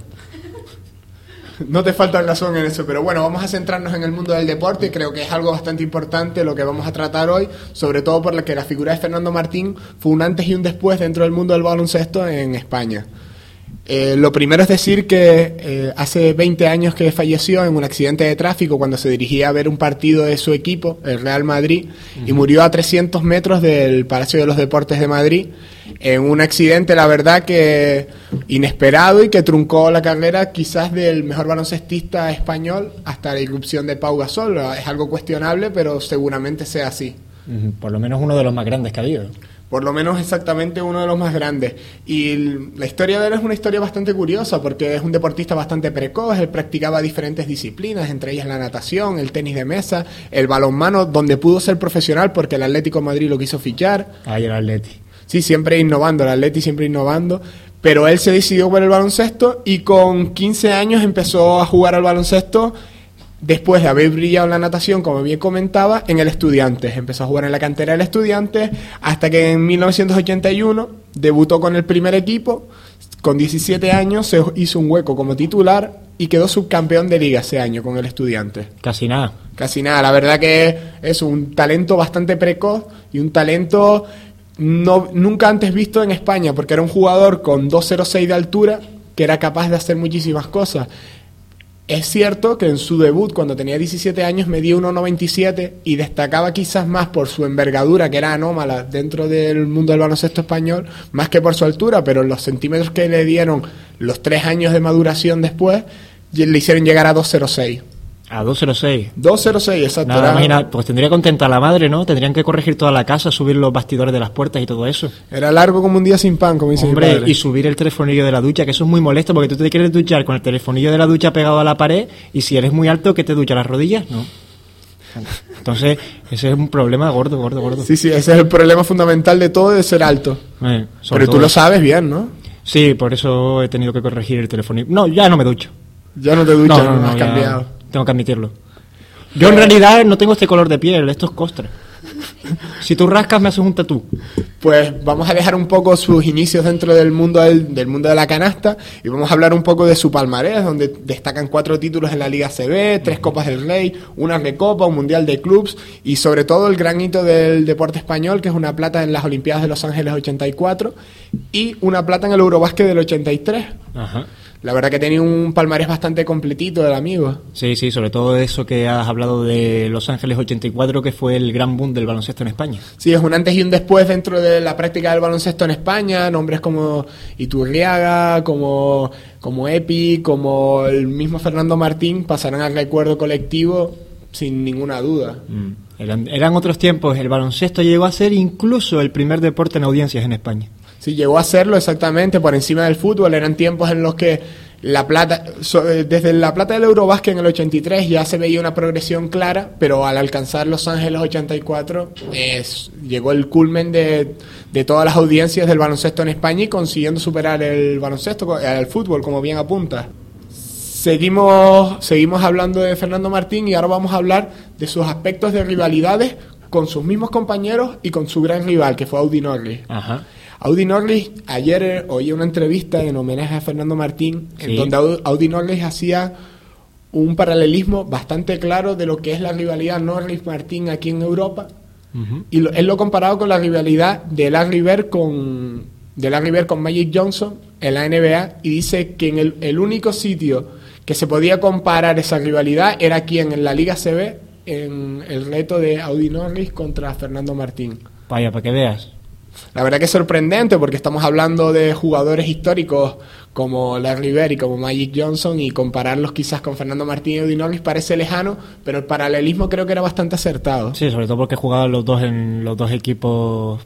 No te falta razón en eso, pero bueno, vamos a centrarnos en el mundo del deporte. Creo que es algo bastante importante lo que vamos a tratar hoy, sobre todo porque la figura de Fernando Martín fue un antes y un después dentro del mundo del baloncesto en España. Eh, lo primero es decir que eh, hace veinte años que falleció en un accidente de tráfico cuando se dirigía a ver un partido de su equipo, el Real Madrid, uh-huh. y murió a trescientos metros del Palacio de los Deportes de Madrid, en un accidente, la verdad, que inesperado y que truncó la carrera quizás del mejor baloncestista español hasta la irrupción de Pau Gasol. Es algo cuestionable, pero seguramente sea así. Uh-huh. Por lo menos uno de los más grandes que ha habido. Por lo menos exactamente uno de los más grandes. Y la historia de él es una historia bastante curiosa porque es un deportista bastante precoz. Él practicaba diferentes disciplinas, entre ellas la natación, el tenis de mesa, el balonmano, donde pudo ser profesional porque el Atlético de Madrid lo quiso fichar. Ay, el Atleti. Sí, siempre innovando, el Atleti siempre innovando. Pero él se decidió por el baloncesto y con quince años empezó a jugar al baloncesto. Después de haber brillado en la natación, como bien comentaba, en el Estudiantes. Empezó a jugar en la cantera del Estudiantes hasta que en mil novecientos ochenta y uno debutó con el primer equipo. Con diecisiete años se hizo un hueco como titular y quedó subcampeón de liga ese año con el Estudiantes. Casi nada. Casi nada. La verdad que es un talento bastante precoz y un talento no, nunca antes visto en España, porque era un jugador con dos cero seis de altura que era capaz de hacer muchísimas cosas. Es cierto que en su debut, cuando tenía diecisiete años, medía uno noventa y siete y destacaba quizás más por su envergadura, que era anómala dentro del mundo del baloncesto español, más que por su altura, pero los centímetros que le dieron los tres años de maduración después, le hicieron llegar a dos cero seis. A dos cero seis. dos cero seis, exacto. Nada, era, imagina, pues tendría contenta la madre, ¿no? Tendrían que corregir toda la casa, subir los bastidores de las puertas y todo eso. era largo como un día sin pan, como dice mi Hombre, padre. y subir el telefonillo de la ducha, que eso es muy molesto, porque tú te quieres duchar con el telefonillo de la ducha pegado a la pared, y si eres muy alto, ¿qué te ducha las rodillas? No. Entonces, ese es un problema gordo, gordo, gordo. Sí, sí, ese es el problema fundamental de todo, de ser alto. Eh, sobre Pero tú todo. lo sabes bien, ¿no? Sí, por eso he tenido que corregir el telefonillo. No, ya no me ducho. Ya no te duchas, No, no, no, no, has ya cambiado. tengo que admitirlo. Yo en realidad no tengo este color de piel, esto es costra. Si tú rascas me haces un tatú. Pues vamos a dejar un poco sus inicios dentro del mundo del, del mundo de la canasta y vamos a hablar un poco de su palmarés, donde destacan cuatro títulos en la Liga C B, tres Copas del Rey, una Recopa, un Mundial de Clubs y sobre todo el gran hito del deporte español, que es una plata en las Olimpiadas de Los Ángeles ochenta y cuatro y una plata en el Eurobásquet del ochenta y tres. Ajá. La verdad que tenía un palmarés bastante completito del amigo. Sí, sí, sobre todo eso que has hablado de Los Ángeles ochenta y cuatro, que fue el gran boom del baloncesto en España. Sí, es un antes y un después dentro de la práctica del baloncesto en España. Nombres como Iturriaga, como, como Epi, como el mismo Fernando Martín pasarán al recuerdo colectivo sin ninguna duda. Mm. Eran, eran otros tiempos. El baloncesto llegó a ser incluso el primer deporte en audiencias en España. Sí, llegó a serlo exactamente por encima del fútbol. Eran tiempos en los que la plata, so, desde la plata del Eurobásquet en el ochenta y tres ya se veía una progresión clara, pero al alcanzar Los Ángeles ochenta y cuatro es, llegó el culmen de, de todas las audiencias del baloncesto en España y consiguiendo superar el baloncesto, el fútbol, como bien apunta. Seguimos, seguimos hablando de Fernando Martín y ahora vamos a hablar de sus aspectos de rivalidades con sus mismos compañeros y con su gran rival, que fue Audi Norris. Ajá. Audi Norris, ayer eh, oí una entrevista en homenaje a Fernando Martín, Sí. en donde Audi, Audi Norris hacía un paralelismo bastante claro de lo que es la rivalidad Norris-Martín aquí en Europa, Uh-huh. y lo, él lo comparado con la rivalidad de Larry Bird con, de Larry Bird con Magic Johnson en la N B A, y dice que en el, el único sitio que se podía comparar esa rivalidad era aquí en, en la Liga C B, en el reto de Audi Norris contra Fernando Martín. Vaya, para que veas. La verdad que es sorprendente porque estamos hablando de jugadores históricos como Larry Bird y como Magic Johnson, y compararlos quizás con Fernando Martín y Audi Norris parece lejano, pero el paralelismo creo que era bastante acertado. Sí, sobre todo porque jugaban los dos en los dos equipos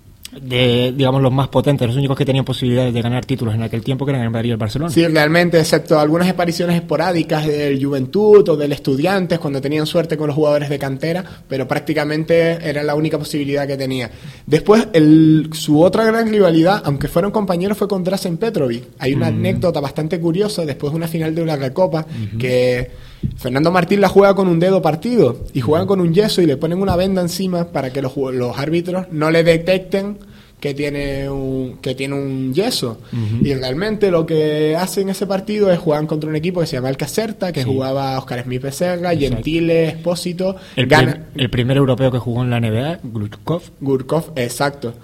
de, digamos, los más potentes, los únicos que tenían posibilidades de ganar títulos en aquel tiempo, que eran el Madrid y el Barcelona. Sí, realmente, excepto algunas apariciones esporádicas del Juventud o del Estudiantes cuando tenían suerte con los jugadores de cantera, pero prácticamente era la única posibilidad que tenía. Después, el, su otra gran rivalidad, aunque fueron compañeros, fue con Drazen Petrovic. Hay una mm. anécdota bastante curiosa después de una final de una Recopa, uh-huh. que Fernando Martín la juega con un dedo partido y juegan con un yeso y le ponen una venda encima para que los, los árbitros no le detecten que tiene un, que tiene un yeso. Uh-huh. Y realmente lo que hacen en ese partido es jugar contra un equipo que se llama el Caserta, que sí. jugaba Óscar Smith Becerra, Gentile, Espósito. El, gana, prim, el primer europeo que jugó en la N B A, Gurkov. Gurkov, exacto.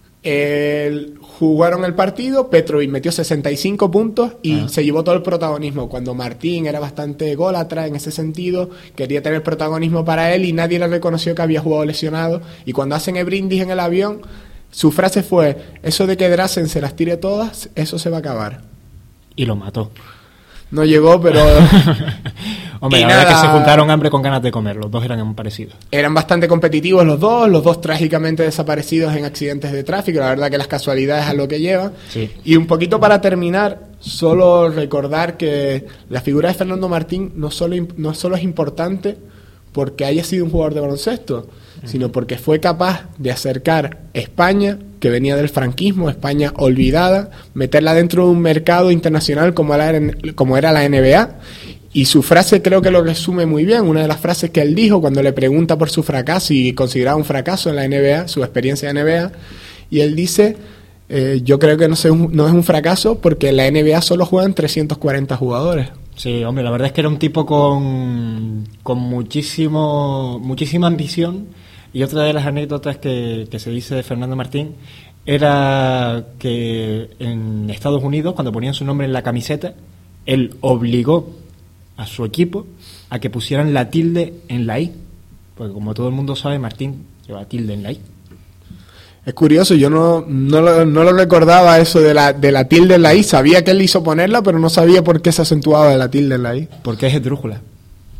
El, jugaron el partido, Petrovic metió sesenta y cinco puntos y ah. se llevó todo el protagonismo, cuando Martín era bastante gólatra en ese sentido, quería tener protagonismo para él y nadie le reconoció que había jugado lesionado, y cuando hacen el brindis en el avión, su frase fue: eso de que Drazen se las tire todas, eso se va a acabar. Y lo mató. No llegó, pero... Hombre, la verdad es que se juntaron hambre con ganas de comer, los dos eran parecidos. Eran bastante competitivos los dos, los dos trágicamente desaparecidos en accidentes de tráfico, la verdad que las casualidades a lo que llevan. Sí. Y un poquito para terminar, solo recordar que la figura de Fernando Martín no solo, no solo es importante porque haya sido un jugador de baloncesto, sino porque fue capaz de acercar España, que venía del franquismo, España olvidada, meterla dentro de un mercado internacional como era, como era la N B A. Y su frase creo que lo resume muy bien, una de las frases que él dijo cuando le pregunta por su fracaso y consideraba un fracaso en la N B A, su experiencia en N B A, y él dice, eh, yo creo que no, sé, no es un fracaso porque en la N B A solo juegan trescientos cuarenta jugadores. Sí, hombre, la verdad es que era un tipo con, con muchísimo, muchísima ambición. Y otra de las anécdotas que, que se dice de Fernando Martín era que en Estados Unidos, cuando ponían su nombre en la camiseta, él obligó a su equipo a que pusieran la tilde en la I, porque como todo el mundo sabe, Martín lleva tilde en la I. Es curioso, yo no, no, lo, no lo recordaba eso de la, de la tilde en la I, sabía que él hizo ponerla, pero no sabía por qué se acentuaba de la tilde en la I. Porque es esdrújula.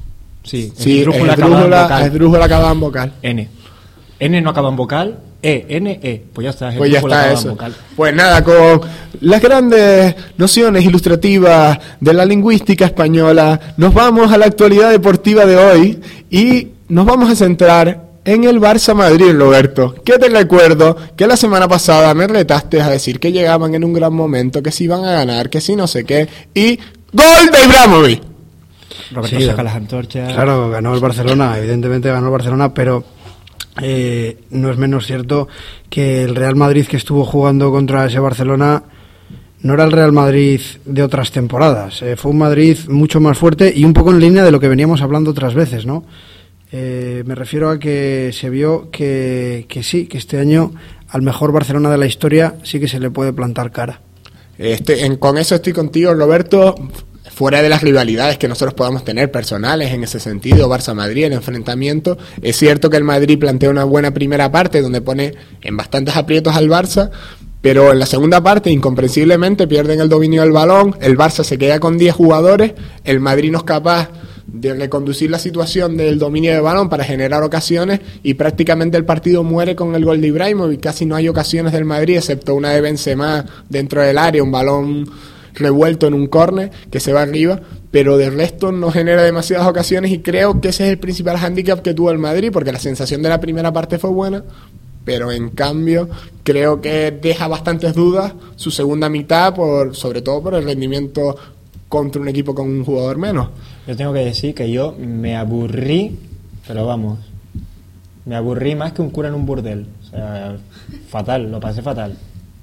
Sí, Sí, esdrújula acaba en esdrújula, vocal. esdrújula acaba en vocal. N. N no acaba en vocal, E, N, E. Pues ya está, Pues ya esdrújula está acaba en eso. vocal. Pues nada, con las grandes nociones ilustrativas de la lingüística española, nos vamos a la actualidad deportiva de hoy y nos vamos a centrar en el Barça Madrid, Roberto. Que te recuerdo que la semana pasada me retaste a decir que llegaban en un gran momento, que si iban a ganar, que si no sé qué, y ¡gol de Ibrahimovic! Roberto Sí, saca las antorchas. Claro, ganó el Barcelona, evidentemente ganó el Barcelona, pero eh, no es menos cierto que el Real Madrid que estuvo jugando contra ese Barcelona no era el Real Madrid de otras temporadas. Eh, fue un Madrid mucho más fuerte y un poco en línea de lo que veníamos hablando otras veces, ¿no? Eh, me refiero a que se vio que, que sí, que este año al mejor Barcelona de la historia sí que se le puede plantar cara. Este, en, con eso estoy contigo, Roberto. Fuera de las rivalidades que nosotros podamos tener personales en ese sentido, Barça-Madrid, el enfrentamiento, es cierto que el Madrid plantea una buena primera parte donde pone en bastantes aprietos al Barça, pero en la segunda parte incomprensiblemente pierden el dominio del balón, el Barça se queda con diez jugadores, el Madrid no es capaz de reconducir la situación del dominio del balón para generar ocasiones y prácticamente el partido muere con el gol de Ibrahimovic. Casi no hay ocasiones del Madrid excepto una de Benzema dentro del área, un balón revuelto en un córner que se va arriba, pero de resto no genera demasiadas ocasiones y creo que ese es el principal hándicap que tuvo el Madrid, porque la sensación de la primera parte fue buena, pero en cambio creo que deja bastantes dudas su segunda mitad, por sobre todo por el rendimiento contra un equipo con un jugador menos. Yo tengo que decir que yo me aburrí, pero vamos, me aburrí más que un cura en un burdel. O sea, fatal, lo pasé fatal.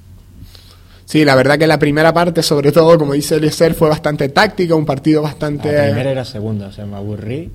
Sí, la verdad que la primera parte, sobre todo, como dice Eliezer, fue bastante táctica, un partido bastante... La primera era segunda, o sea, me aburrí.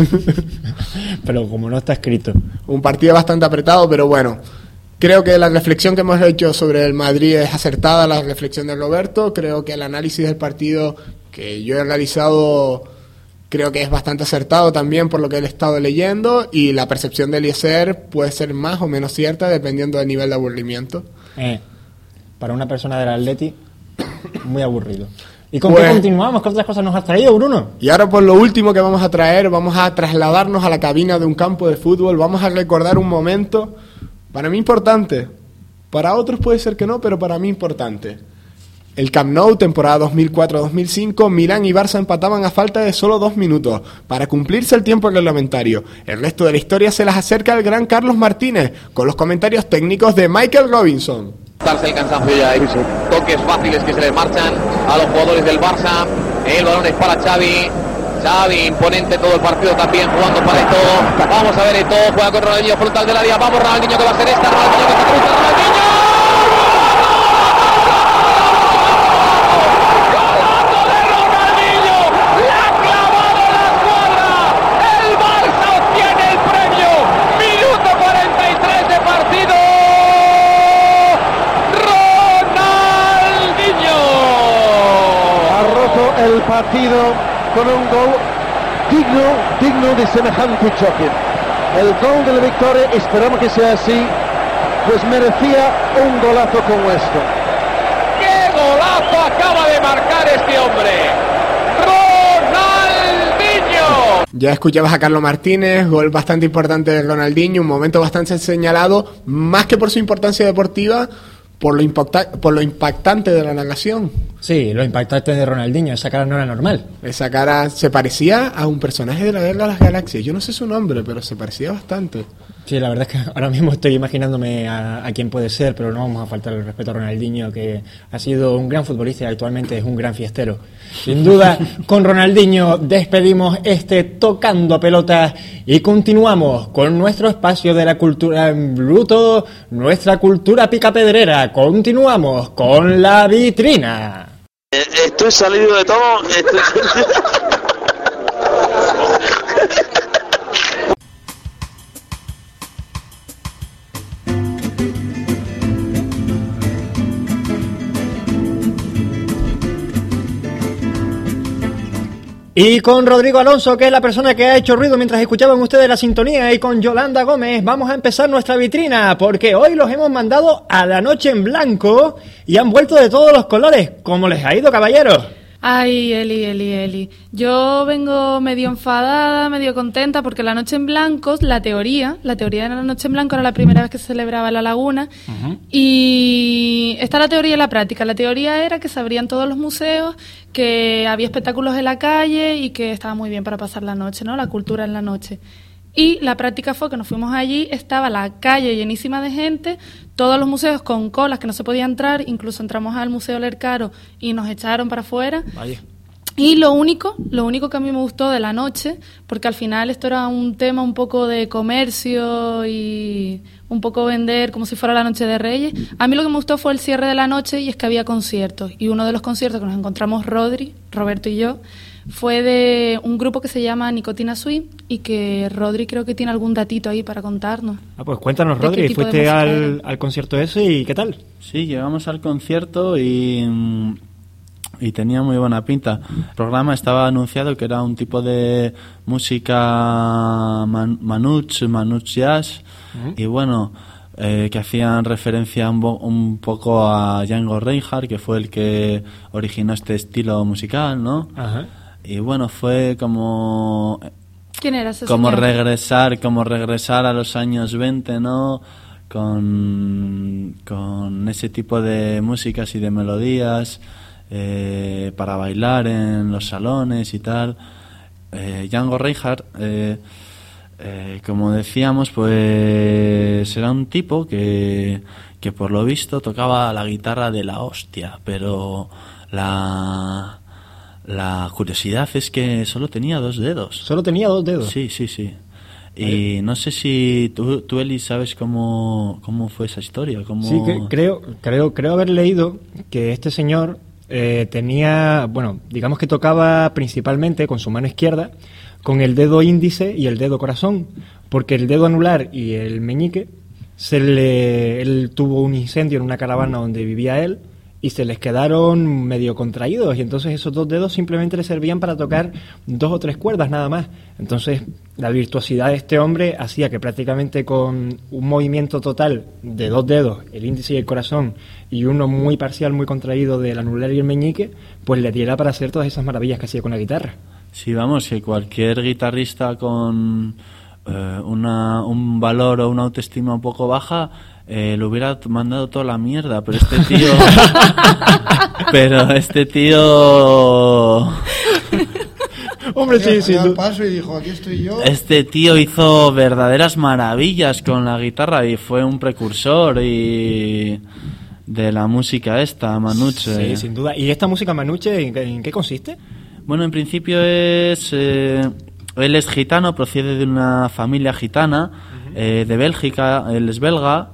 Pero como no está escrito. Un partido bastante apretado, pero bueno. Creo que la reflexión que hemos hecho sobre el Madrid es acertada, la reflexión de Roberto. Creo que el análisis del partido que yo he realizado creo que es bastante acertado también por lo que he estado leyendo, y la percepción de Eliezer puede ser más o menos cierta dependiendo del nivel de aburrimiento. Eh, para una persona del Atleti, muy aburrido. ¿Y con Pues- qué continuamos? ¿Qué otras cosas nos has traído, Bruno? Y ahora por lo último que vamos a traer, vamos a trasladarnos a la cabina de un campo de fútbol, vamos a recordar un momento para mí importante, para otros puede ser que no, pero para mí importante. El Camp Nou, temporada dos mil cuatro dos mil cinco, Milán y Barça empataban a falta de solo dos minutos para cumplirse el tiempo reglamentario. El resto de la historia se las acerca el gran Carlos Martínez, con los comentarios técnicos de Michael Robinson. Darse el cansancio ya, hay toques fáciles que se les marchan a los jugadores del Barça. El balón es para Xavi. Xavi, imponente todo el partido también, jugando para Eto'o. Vamos a ver Eto'o, juega con Ronaldinho, frontal del área. Vamos, Ronaldinho, que va a ser esta. Ronaldinho que se cruza, Ronaldinho. ¡Golazo de Ronaldinho! ¡La ha clavado la escuadra! El Barça obtiene el premio. Minuto cuarenta y tres de partido. Ronaldinho. Ha roto el partido con un gol digno, digno de semejante choque. El gol de la victoria, esperamos que sea así, pues merecía un golazo como esto. ¡Qué golazo acaba de marcar este hombre! ¡Ronaldinho! Ya escuchabas a Carlos Martínez, gol bastante importante de Ronaldinho, un momento bastante señalado, más que por su importancia deportiva, por lo, impacta- por lo impactante de la narración. Sí, lo impactante de Ronaldinho, esa cara no era normal. Esa cara se parecía a un personaje de la Guerra de las Galaxias. Yo no sé su nombre, pero se parecía bastante. Sí, la verdad es que ahora mismo estoy imaginándome a, a quién puede ser, pero no vamos a faltar el respeto a Ronaldinho, que ha sido un gran futbolista y actualmente es un gran fiestero. Sin duda, con Ronaldinho despedimos este Tocando Pelotas y continuamos con nuestro espacio de la cultura en bruto, nuestra cultura picapedrera. Continuamos con la vitrina. Eh, Estoy salido de todo. Estoy... Y con Rodrigo Alonso, que es la persona que ha hecho ruido mientras escuchaban ustedes la sintonía, y con Yolanda Gómez vamos a empezar nuestra vitrina, porque hoy los hemos mandado a la noche en blanco y han vuelto de todos los colores. ¿Cómo les ha ido, caballeros? Ay, Eli, Eli, Eli. Yo vengo medio enfadada, medio contenta, porque la Noche en Blanco, la teoría, la teoría de la Noche en Blanco era la primera vez que se celebraba en La Laguna. Uh-huh. Y está la teoría y la práctica. La teoría era que se abrían todos los museos, que había espectáculos en la calle y que estaba muy bien para pasar la noche, ¿no? La cultura en la noche. Y la práctica fue que nos fuimos allí, estaba la calle llenísima de gente, todos los museos con colas que no se podía entrar, incluso entramos al Museo Lercaro y nos echaron para afuera. Vaya. Y lo único, lo único que a mí me gustó de la noche, porque al final esto era un tema un poco de comercio y un poco vender como si fuera la Noche de Reyes, a mí lo que me gustó fue el cierre de la noche y es que había conciertos. Y uno de los conciertos que nos encontramos Rodri, Roberto y yo, fue de un grupo que se llama Nicotina Sweet y que Rodri creo que tiene algún datito ahí para contarnos. Ah, pues cuéntanos, Rodri, ¿fuiste al, al concierto ese y qué tal? Sí, llegamos al concierto y, y tenía muy buena pinta. El programa estaba anunciado que era un tipo de música man, manuch, manuch jazz, uh-huh. y bueno, eh, que hacían referencia un, bo, un poco a Django Reinhardt, que fue el que originó este estilo musical, ¿no? Ajá. Y bueno, fue como ¿Quién era ese como señor? regresar, como regresar a los años veinte, ¿no? Con, con ese tipo de músicas y de melodías eh, para bailar en los salones y tal. Eh, Django Reinhardt, eh, eh, como decíamos, pues era un tipo que, que por lo visto tocaba la guitarra de la hostia, pero la... La curiosidad es que solo tenía dos dedos. ¿Solo tenía dos dedos? Sí, sí, sí. Y no sé si tú, tú Eli, sabes cómo, cómo fue esa historia. Cómo... Sí, que, creo, creo, creo haber leído que este señor eh, tenía, bueno, digamos que tocaba principalmente con su mano izquierda, con el dedo índice y el dedo corazón, porque el dedo anular y el meñique, se le, él tuvo un incendio en una caravana donde vivía él, y se les quedaron medio contraídos, y entonces esos dos dedos simplemente le servían para tocar dos o tres cuerdas nada más. Entonces la virtuosidad de este hombre hacía que prácticamente con un movimiento total de dos dedos, el índice y el corazón, y uno muy parcial, muy contraído del anular y el meñique, pues le diera para hacer todas esas maravillas que hacía con la guitarra. Sí, vamos, que cualquier guitarrista con eh, una, un valor o una autoestima un poco baja Eh, le hubiera mandado toda la mierda, pero este tío pero este tío hombre, sí, sí, dio el paso y dijo, aquí estoy yo. Este tío hizo verdaderas maravillas con la guitarra y fue un precursor y de la música esta, manuche. Sí, sin duda. ¿Y esta música manuche en, en qué consiste? Bueno, en principio es eh, él es gitano, procede de una familia gitana, uh-huh. eh, de Bélgica, él es belga.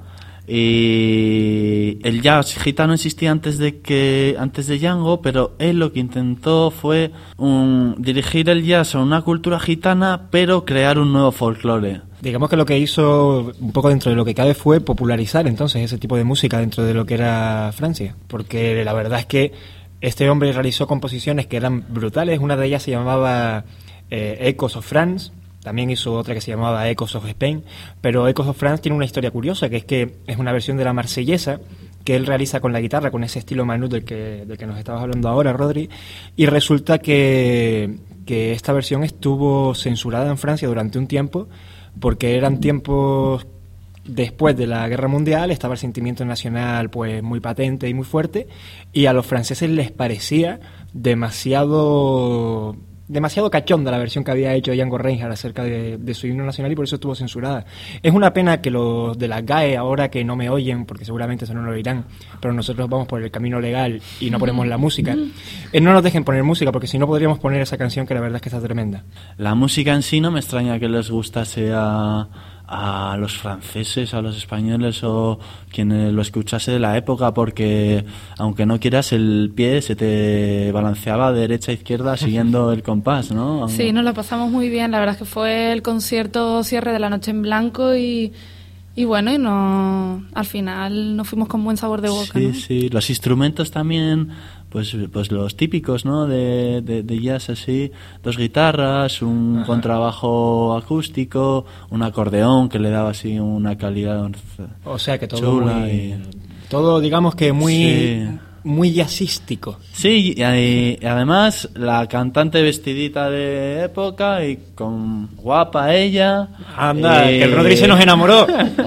Y el jazz gitano existía antes de que antes de Django, pero él lo que intentó fue un, dirigir el jazz a una cultura gitana, pero crear un nuevo folclore. Digamos que lo que hizo, un poco dentro de lo que cabe, fue popularizar entonces ese tipo de música dentro de lo que era Francia, porque la verdad es que este hombre realizó composiciones que eran brutales. Una de ellas se llamaba eh, Echoes of France. También hizo otra que se llamaba Echoes of Spain, pero Echoes of France tiene una historia curiosa, que es que es una versión de la Marsellesa que él realiza con la guitarra, con ese estilo manut del que, del que nos estabas hablando ahora, Rodri, y resulta que, que esta versión estuvo censurada en Francia durante un tiempo, porque eran tiempos después de la Guerra Mundial, estaba el sentimiento nacional pues muy patente y muy fuerte, y a los franceses les parecía demasiado... demasiado cachonda la versión que había hecho Django Reinhardt acerca de, de su himno nacional, y por eso estuvo censurada. Es una pena que los de la G A E, ahora que no me oyen, porque seguramente eso no lo oirán, pero nosotros vamos por el camino legal y no ponemos la música, eh, no nos dejen poner música, porque si no podríamos poner esa canción que la verdad es que está tremenda. La música en sí no me extraña que les gustase a... a los franceses, a los españoles o quien lo escuchase de la época, porque aunque no quieras, el pie se te balanceaba de derecha a izquierda siguiendo el compás, ¿no? Sí, nos lo pasamos muy bien. La verdad es que fue el concierto cierre de la Noche en Blanco y, y bueno, y no, al final nos fuimos con buen sabor de boca. Sí, ¿no? sí. Los instrumentos también, pues pues los típicos, ¿no? De, de, de jazz así, dos guitarras, un Ajá. contrabajo acústico, un acordeón que le daba así una calidad. O sea que todo chula muy, y... todo digamos que muy sí. muy jazzístico. Sí, y, y además la cantante vestidita de época y con guapa ella. Anda, y... que el Rodri se nos enamoró.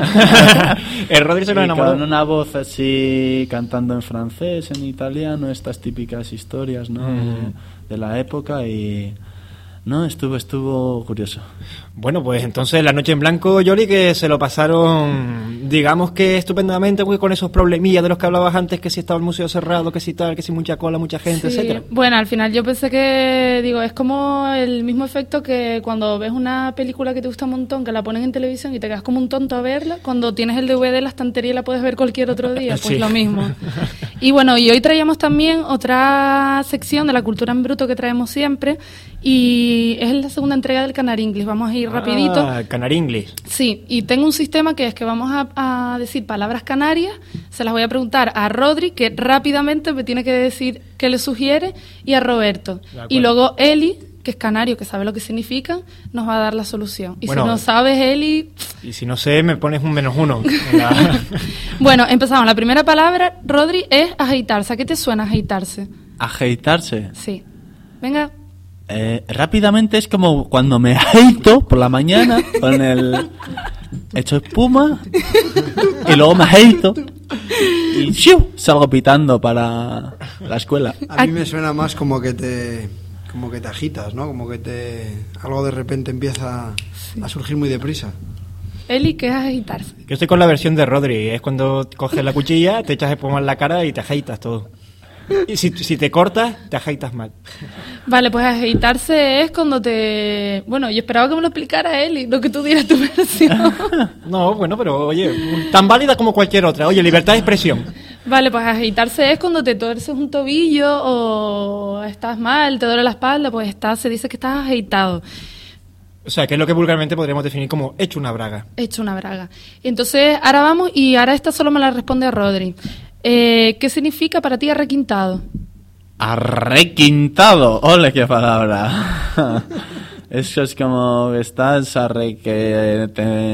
El Rodri se nos y enamoró. Con una voz así, cantando en francés, en italiano, estas típicas historias, ¿no? Mm. De, de la época y... No, estuvo, estuvo curioso. Bueno, pues entonces la noche en blanco, Yoli, que se lo pasaron, digamos que estupendamente, porque con esos problemillas de los que hablabas antes, que si estaba el museo cerrado, que si tal, que si mucha cola, mucha gente, Sí. etcétera. Bueno, al final yo pensé que, digo, es como el mismo efecto que cuando ves una película que te gusta un montón, que la ponen en televisión y te quedas como un tonto a verla, cuando tienes el D V D en la estantería y la puedes ver cualquier otro día, pues Sí. lo mismo. Y bueno, y hoy traíamos también otra sección de la cultura en bruto que traemos siempre, y es la segunda entrega del Canary English. Vamos a ir rapidito. Ah, Canary English. Sí, y tengo un sistema que es que vamos a, a decir palabras canarias, se las voy a preguntar a Rodri, que rápidamente me tiene que decir qué le sugiere, y a Roberto. Y luego Eli, que es canario, que sabe lo que significa, nos va a dar la solución. Y Bueno, si no sabes, Eli... Y si no sé, me pones un menos uno. en la- Bueno, empezamos. La primera palabra, Rodri, es ageitarse. ¿A qué te suena ageitarse? Ageitarse. Sí. Venga. Eh, rápidamente es como cuando me ajeito por la mañana con el hecho espuma y luego me ajeito y ¡shiu! Salgo pitando para la escuela. A mí me suena más como que te como que te agitas, ¿no? Como que te algo de repente empieza a surgir muy deprisa. Eli, ¿qué es ageitarse? Yo estoy con la versión de Rodri. Es cuando coges la cuchilla, te echas espuma en la cara y te ajeitas todo. Y si, si te cortas, te ajeitas mal. Vale, pues ageitarse es cuando te... Bueno, yo esperaba que me lo explicara Eli, no que tú dieras tu versión. No, bueno, pero oye, tan válida como cualquier otra. Oye, libertad de expresión. Vale, pues ageitarse es cuando te torces un tobillo o estás mal, te duele la espalda, pues estás, se dice que estás ageitado, O sea, que es lo que vulgarmente podríamos definir como hecho una braga. hecho una braga. Y entonces, ahora vamos, y ahora esta solo me la responde Rodri. Eh, ¿Qué significa para ti arrequintado? Arrequintado, ole qué palabra. Eso es como que estás arreque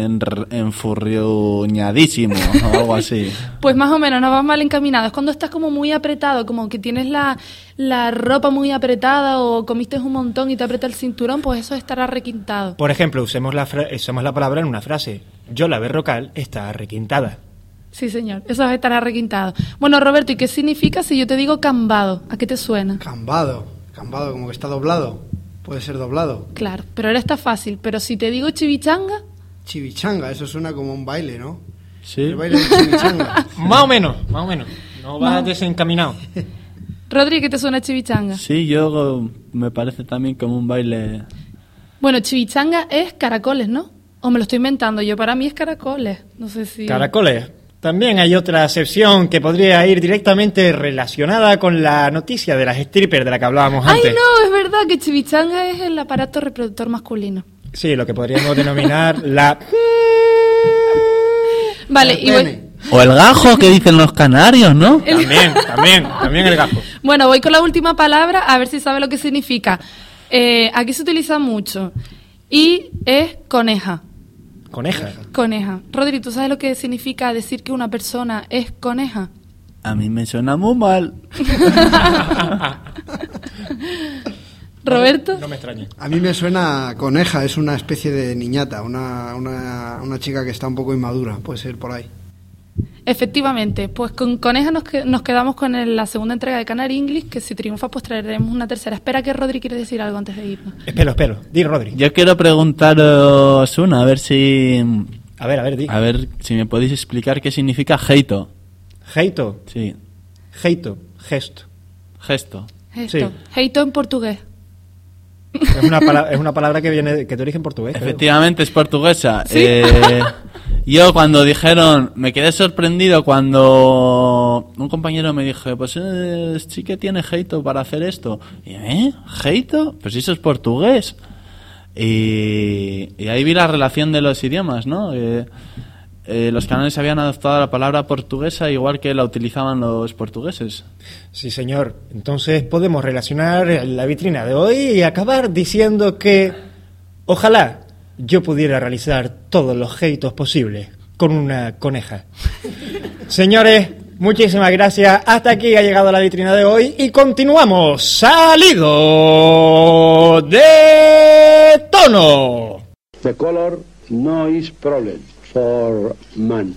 enfurruñadísimo o algo así. Pues más o menos, no vas mal encaminado. Es cuando estás como muy apretado, como que tienes la, la ropa muy apretada o comiste un montón y te aprieta el cinturón, pues eso es estar arrequintado. Por ejemplo, usemos la, fra- usemos la palabra en una frase. Yo la berrocal está arrequintada. Sí, señor, eso es estar arrequintado. Bueno, Roberto, ¿y qué significa si yo te digo cambado? ¿A qué te suena? Cambado, cambado, como que está doblado. Puede ser doblado. Claro, pero ahora está fácil. Pero si te digo chivichanga, Chivichanga, eso suena como un baile, ¿no? Sí. El baile de chivichanga. Más o menos, más o menos. No vas No. desencaminado. Rodri, ¿qué te suena chivichanga? Sí, yo me parece también como un baile. Bueno, chivichanga es caracoles, ¿no? O me lo estoy inventando. Yo para mí es caracoles. No sé si... Caracoles. También hay otra acepción que podría ir directamente relacionada con la noticia de las strippers de la que hablábamos ¡Ay, antes. no! Es verdad que chivichanga es el aparato reproductor masculino. Sí, lo que podríamos denominar la... Vale, y voy... O el gajo que dicen los canarios, ¿no? El- También, también, también el gajo. Bueno, voy con la última palabra a ver si sabe lo que significa. Eh, aquí se utiliza mucho. Y es coneja. Coneja. Coneja. Rodri, ¿tú sabes lo que significa decir que una persona es coneja? A mí me suena muy mal. ¿Roberto? No me extraña. A mí me suena coneja, es una especie de niñata, una, una, una chica que está un poco inmadura, puede ser por ahí. Efectivamente, pues con Coneja nos, que- nos quedamos con el- la segunda entrega de Canary English, que si triunfa pues traeremos una tercera. Espera que Rodri quiere decir algo antes de irnos. Espero, espero. Di, Rodri. Yo quiero preguntaros una, a ver si... A ver, a ver, di. A ver si me podéis explicar qué significa geito. Geito. Sí, Geito. Gesto. gesto. Esto. Sí. Heito en portugués. Es una, pala- es una palabra que viene que de origen portugués. creo. Efectivamente es portuguesa. ¿Sí? Eh, yo cuando dijeron, me quedé sorprendido cuando un compañero me dijo, pues eh, sí que tiene geito para hacer esto. Y yo, ¿eh? ¿Geito? Pues eso es portugués. Y, y ahí vi la relación de los idiomas, ¿no? Eh, eh, los canales habían adoptado la palabra portuguesa igual que la utilizaban los portugueses. Sí, señor. Entonces podemos relacionar la vitrina de hoy y acabar diciendo que ojalá yo pudiera realizar todos los geitos posibles con una coneja. Señores, Muchísimas gracias. Hasta aquí ha llegado la vitrina de hoy y continuamos. Salido de tono. The color no is problem for man.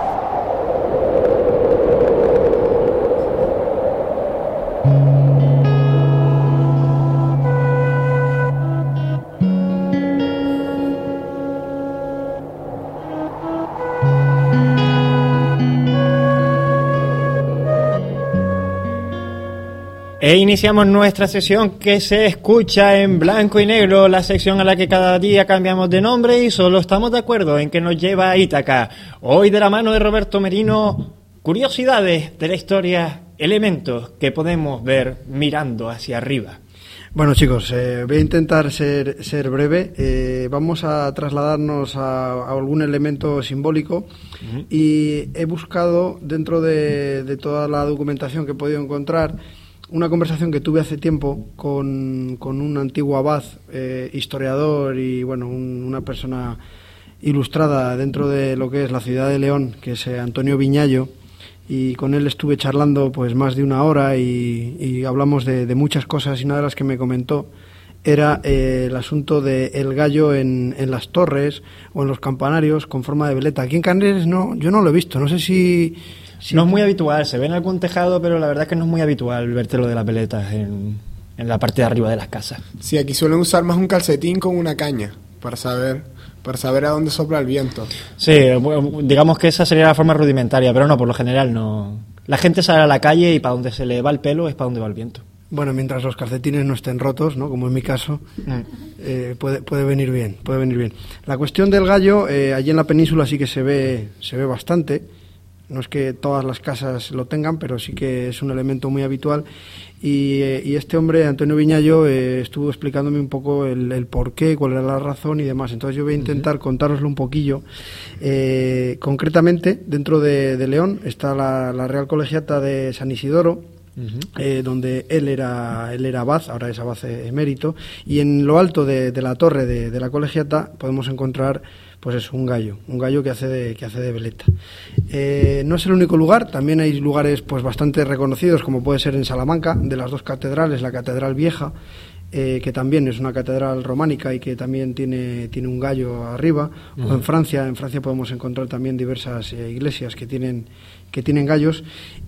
E iniciamos nuestra sesión que se escucha en blanco y negro, la sección a la que cada día cambiamos de nombre y solo estamos de acuerdo en que nos lleva a Ítaca. Hoy de la mano de Roberto Merino, curiosidades de la historia, elementos que podemos ver mirando hacia arriba. Bueno chicos, eh, voy a intentar ser, ser breve. Eh, vamos a trasladarnos a, a algún elemento simbólico uh-huh. y he buscado dentro de, de toda la documentación que he podido encontrar una conversación que tuve hace tiempo con, con un antiguo abad, eh, historiador y bueno, un, una persona ilustrada dentro de lo que es la ciudad de León, que es eh, Antonio Viñallo, y con él estuve charlando pues más de una hora y, y hablamos de, de muchas cosas, y una de las que me comentó era eh, el asunto del gallo en, en las torres o en los campanarios con forma de veleta. Aquí en Canarias no, yo no lo he visto, no sé si... Sí. No es muy habitual, se ve en algún tejado, pero la verdad es que no es muy habitual verte lo de las veletas en, en la parte de arriba de las casas. Sí, aquí suelen usar más un calcetín con una caña para saber para saber a dónde sopla el viento. Sí, digamos que esa sería la forma rudimentaria, pero no, por lo general no. La gente sale a la calle y para donde se le va el pelo es para donde va el viento. Bueno, mientras los calcetines no estén rotos, ¿no? Como en mi caso, mm. eh, puede, puede venir bien, puede venir bien. La cuestión del gallo, eh, allí en la península sí que se ve, se ve bastante. No es que todas las casas lo tengan, pero sí que es un elemento muy habitual. Y, eh, y este hombre, Antonio Viñallo, eh, estuvo explicándome un poco el, el por qué, cuál era la razón y demás. Entonces yo voy a intentar uh-huh. contároslo un poquillo. Eh, concretamente, dentro de, de León está la, la Real Colegiata de San Isidoro, uh-huh. eh, donde él era, él era abad, ahora es abad emérito. Y en lo alto de, de la torre de, de la Colegiata podemos encontrar... pues es un gallo, un gallo que hace de, que hace de veleta. Eh, no es el único lugar, también hay lugares pues bastante reconocidos, como puede ser en Salamanca, de las dos catedrales, la Catedral Vieja, eh, que también es una catedral románica y que también tiene, tiene un gallo arriba, uh-huh. o en Francia, en Francia podemos encontrar también diversas eh, iglesias que tienen, que tienen gallos,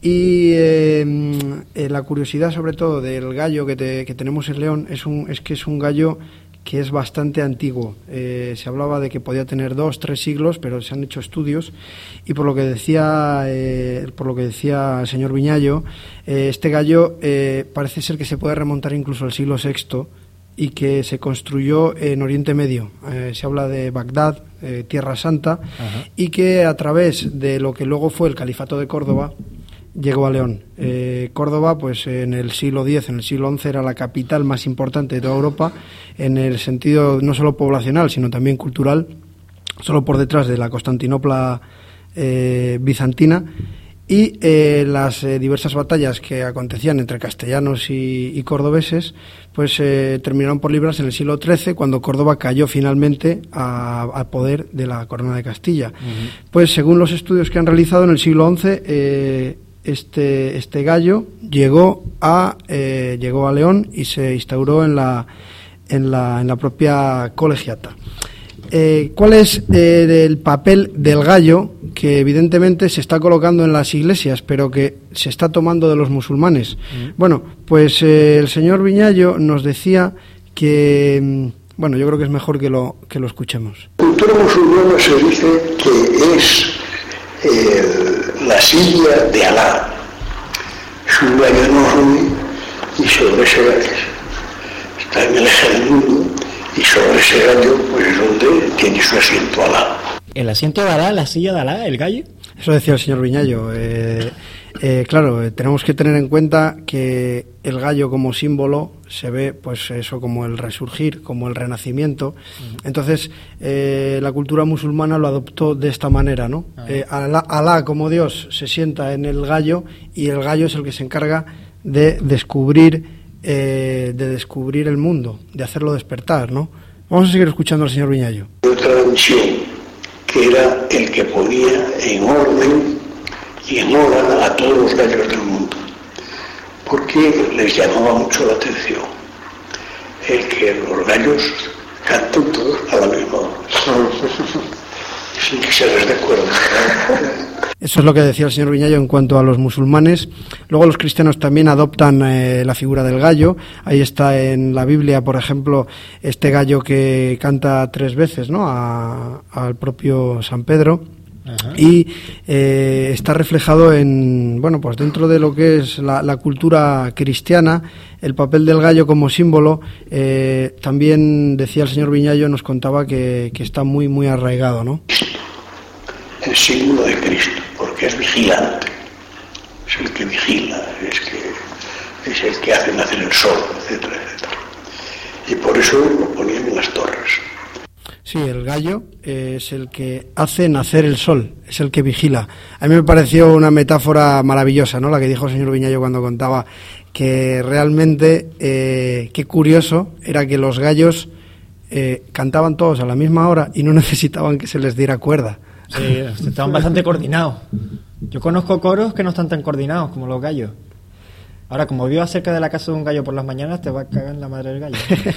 y eh, eh, la curiosidad sobre todo del gallo que, te, que tenemos en León es, un, es que es un gallo que es bastante antiguo. Eh, se hablaba de que podía tener dos, tres siglos, pero se han hecho estudios y por lo que decía, eh, por lo que decía el señor Viñallo, eh, este gallo eh, parece ser que se puede remontar incluso al siglo sexto y que se construyó en Oriente Medio. Eh, se habla de Bagdad, eh, Tierra Santa, Ajá. y que a través de lo que luego fue el Califato de Córdoba llegó a León. Eh, Córdoba, pues en el siglo diez, en el siglo once, era la capital más importante de toda Europa, en el sentido no solo poblacional, sino también cultural, solo por detrás de la Constantinopla eh, bizantina, y eh, las eh, diversas batallas que acontecían entre castellanos y, y cordobeses, pues eh, terminaron por librarse en el siglo trece, cuando Córdoba cayó finalmente al poder de la Corona de Castilla. Uh-huh. Pues según los estudios que han realizado en el siglo once, eh, Este, este gallo llegó a eh, llegó a León y se instauró en la en la, en la propia colegiata. Eh, ¿Cuál es eh, el papel del gallo que evidentemente se está colocando en las iglesias, pero que se está tomando de los musulmanes? Mm. Bueno, pues eh, el señor Viñallo nos decía que, bueno, yo creo que es mejor que lo que lo escuchemos. La cultura musulmana se dice que es el, la silla de Alá. Es un gallo enorme y sobre ese gallo está en el eje del mundo y sobre ese gallo pues es donde tiene su asiento Alá. ¿El asiento de Alá, la silla de Alá, el gallo? Eso decía el señor Viñallo. Eh, eh, claro, eh, tenemos que tener en cuenta que el gallo como símbolo se ve, pues eso, como el resurgir, como el renacimiento. Uh-huh. Entonces, eh, la cultura musulmana lo adoptó de esta manera, ¿no? Uh-huh. Eh, Alá, Alá como Dios se sienta en el gallo y el gallo es el que se encarga de descubrir, eh, de descubrir el mundo, de hacerlo despertar, ¿no? Vamos a seguir escuchando al señor Viñallo. Otra misión que era el que ponía en orden y en hora a todos los gallos del mundo, porque les llamaba mucho la atención el que los gallos cantan todos a la misma hora, sin que se les dé cuerda. Eso es lo que decía el señor Viñallo en cuanto a los musulmanes. Luego los cristianos también adoptan eh, la figura del gallo. Ahí está en la Biblia, por ejemplo, este gallo que canta tres veces, ¿no?, a, al propio San Pedro. Ajá. Y eh, está reflejado en, bueno, pues dentro de lo que es la, la cultura cristiana, el papel del gallo como símbolo. Eh, también decía el señor Viñallo, nos contaba que, que está muy, muy arraigado, ¿no? El símbolo de Cristo, porque es vigilante, es el que vigila, es, que, es el que hace nacer el sol, etcétera, etcétera. Y por eso lo ponían en las torres. Sí, el gallo es el que hace nacer el sol, es el que vigila. A mí me pareció una metáfora maravillosa, ¿no?, la que dijo el señor Viñallo cuando contaba que realmente eh, qué curioso era que los gallos eh, cantaban todos a la misma hora y no necesitaban que se les diera cuerda. Sí, estaban bastante coordinados. Yo conozco coros que no están tan coordinados como los gallos. Ahora, como vivo cerca de la casa de un gallo por las mañanas, te va a cagar en la madre del gallo.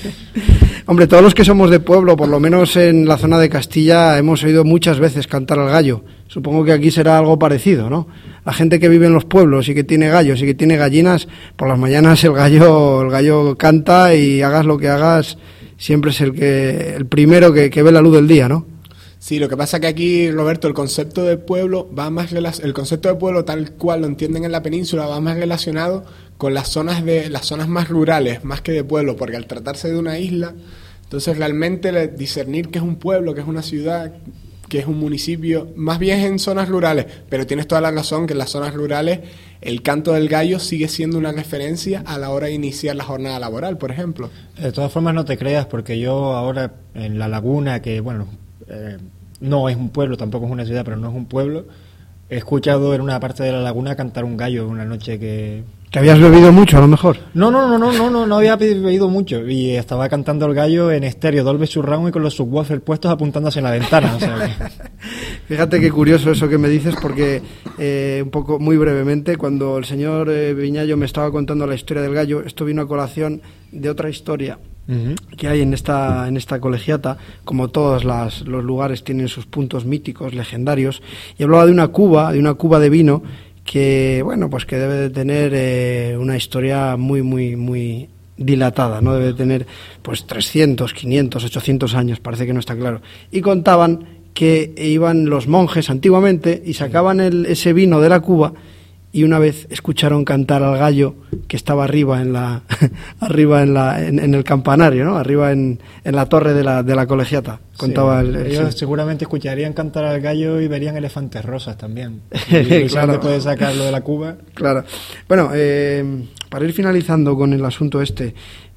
Hombre, todos los que somos de pueblo, por lo menos en la zona de Castilla, hemos oído muchas veces cantar al gallo. Supongo que aquí será algo parecido, ¿no? La gente que vive en los pueblos y que tiene gallos y que tiene gallinas, por las mañanas el gallo, el gallo canta y hagas lo que hagas, siempre es el que el primero que, que ve la luz del día, ¿no? Sí, lo que pasa que aquí, Roberto, el concepto de pueblo va más el concepto de pueblo tal cual lo entienden en la península va más relacionado con las zonas de las zonas más rurales, más que de pueblo, porque al tratarse de una isla, entonces realmente discernir qué es un pueblo, qué es una ciudad, qué es un municipio, más bien es en zonas rurales, pero tienes toda la razón que en las zonas rurales el canto del gallo sigue siendo una referencia a la hora de iniciar la jornada laboral, por ejemplo. De todas formas, no te creas, porque yo ahora en La Laguna, que bueno, eh, no es un pueblo, tampoco es una ciudad, pero no es un pueblo, he escuchado en una parte de La Laguna cantar un gallo una noche que... ¿Que habías bebido mucho, a lo mejor? No, no, no, no, no, no, no había bebido mucho. Y estaba cantando el gallo en estéreo, Dolby Surround y con los subwoofers puestos apuntando hacia la ventana. O sea que... Fíjate qué curioso eso que me dices, porque eh, un poco, muy brevemente, cuando el señor eh, Viñallo me estaba contando la historia del gallo, esto vino a colación de otra historia uh-huh. que hay en esta en esta colegiata. Como todos las, los lugares tienen sus puntos míticos, legendarios, y hablaba de una cuba, de una cuba de vino, que bueno, pues que debe de tener eh, una historia muy muy muy dilatada, no debe de tener pues trescientos, quinientos, ochocientos años, parece que no está claro. Y contaban que iban los monjes antiguamente y sacaban el, ese vino de la cuba, y una vez escucharon cantar al gallo que estaba arriba en la arriba en la en, en el campanario, ¿no? Arriba en, en la torre de la de la colegiata. Contaba sí, el, el, ellos sí. seguramente escucharían cantar al gallo y verían elefantes rosas también. Y claro, puede sacarlo de la cuba. Claro. Bueno, eh, para ir finalizando con el asunto este,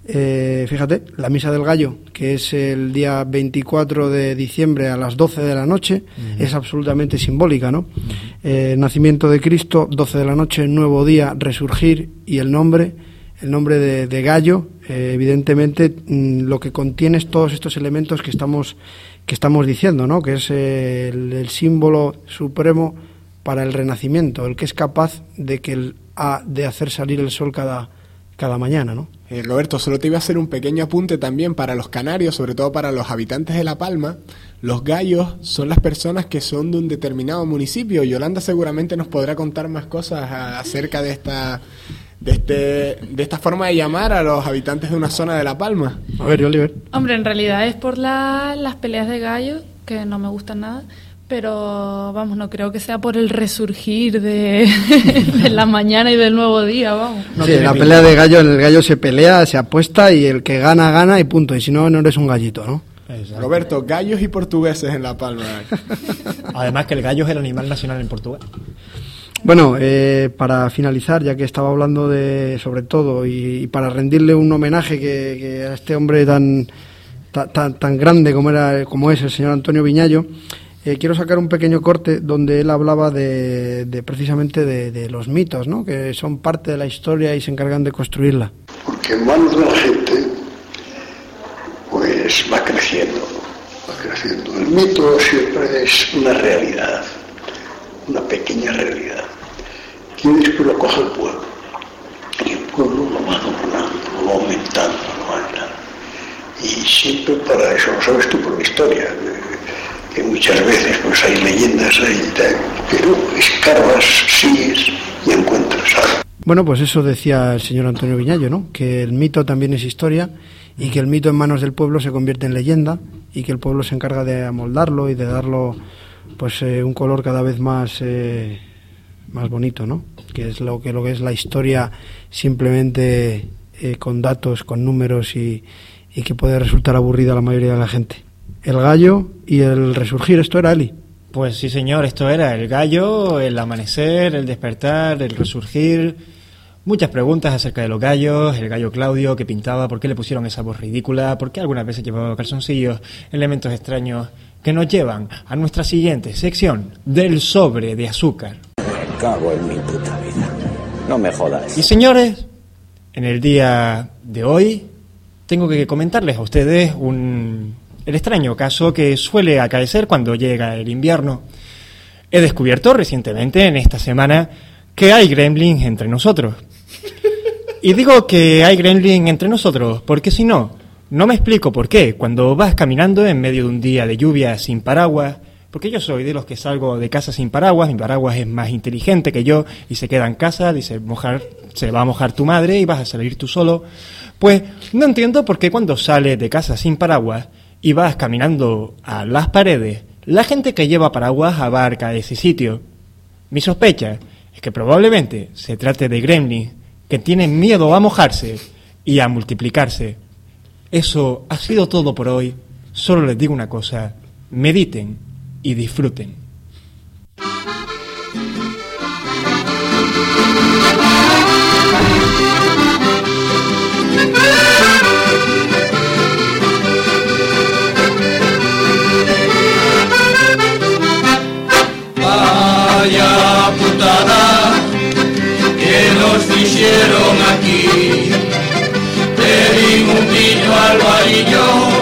eh, fíjate, la misa del gallo, que es el día veinticuatro de diciembre a las doce de la noche, uh-huh. es absolutamente simbólica, ¿no? Uh-huh. Eh, nacimiento de Cristo, doce de la noche, nuevo día, resurgir, y el nombre, el nombre de, de gallo, eh, evidentemente mmm, lo que contiene es todos estos elementos que estamos que estamos diciendo, ¿no? Que es eh, el, el símbolo supremo para el renacimiento, el que es capaz de que el, a, de hacer salir el sol cada cada mañana, ¿no? Eh, Roberto, solo te iba a hacer un pequeño apunte también para los canarios, sobre todo para los habitantes de La Palma. Los gallos son las personas que son de un determinado municipio. Yolanda seguramente nos podrá contar más cosas a, acerca de esta de este de esta forma de llamar a los habitantes de una zona de La Palma. A ver, Oliver. Hombre, en realidad es por la, las peleas de gallos, que no me gustan nada. Pero, vamos, no creo que sea por el resurgir de, de la mañana y del nuevo día, vamos. No, sí, la pelea de gallo, el gallo se pelea, se apuesta, y el que gana, gana y punto. Y si no, no eres un gallito, ¿no? Exacto. Roberto, gallos y portugueses en La Palma. Además que el gallo es el animal nacional en Portugal. Bueno, eh, para finalizar, ya que estaba hablando de sobre todo, y, y para rendirle un homenaje que, que a este hombre tan, tan, tan grande como, era, como es el señor Antonio Viñallo, Eh, quiero sacar un pequeño corte donde él hablaba de, de precisamente de, de los mitos, ¿no? Que son parte de la historia y se encargan de construirla. Porque en manos de la gente, pues va creciendo, va creciendo. El mito siempre es una realidad, una pequeña realidad. que lo coge el pueblo. Y el pueblo lo va doblando, lo va aumentando, lo va aumentando. Y siempre para eso, lo sabes tú por la historia, que muchas veces pues hay leyendas ahí y tal, pero escarbas, sigues y encuentras algo. Bueno, pues eso decía el señor Antonio Viñallo, ¿no? Que el mito también es historia y que el mito en manos del pueblo se convierte en leyenda y que el pueblo se encarga de amoldarlo y de darlo pues eh, un color cada vez más eh, más bonito, ¿no? Que es lo que lo que es la historia simplemente eh, con datos, con números y, y que puede resultar aburrida a la mayoría de la gente. El gallo y el resurgir, esto era Eli. Pues sí, señor, esto era el gallo, el amanecer, el despertar, el resurgir. Muchas preguntas acerca de los gallos, el gallo Claudio que pintaba, por qué le pusieron esa voz ridícula, por qué algunas veces llevaba calzoncillos, elementos extraños que nos llevan a nuestra siguiente sección del sobre de azúcar. Me cago en mi puta vida. No me jodas. Y señores, en el día de hoy tengo que comentarles a ustedes un... el extraño caso que suele acaecer cuando llega el invierno. He descubierto recientemente, en esta semana, que hay gremlins entre nosotros. Y digo que hay gremlins entre nosotros, porque si no, no me explico por qué, cuando vas caminando en medio de un día de lluvia sin paraguas, porque yo soy de los que salgo de casa sin paraguas, mi paraguas es más inteligente que yo y se queda en casa, dice, mojar, se va a mojar tu madre y vas a salir tú solo. Pues no entiendo por qué cuando sales de casa sin paraguas y vas caminando a las paredes, la gente que lleva paraguas abarca ese sitio. Mi sospecha es que probablemente se trate de gremlins que tienen miedo a mojarse y a multiplicarse. Eso ha sido todo por hoy. Solo les digo una cosa, mediten y disfruten. Vaya putada que nos hicieron aquí, pedimos un vino al varillo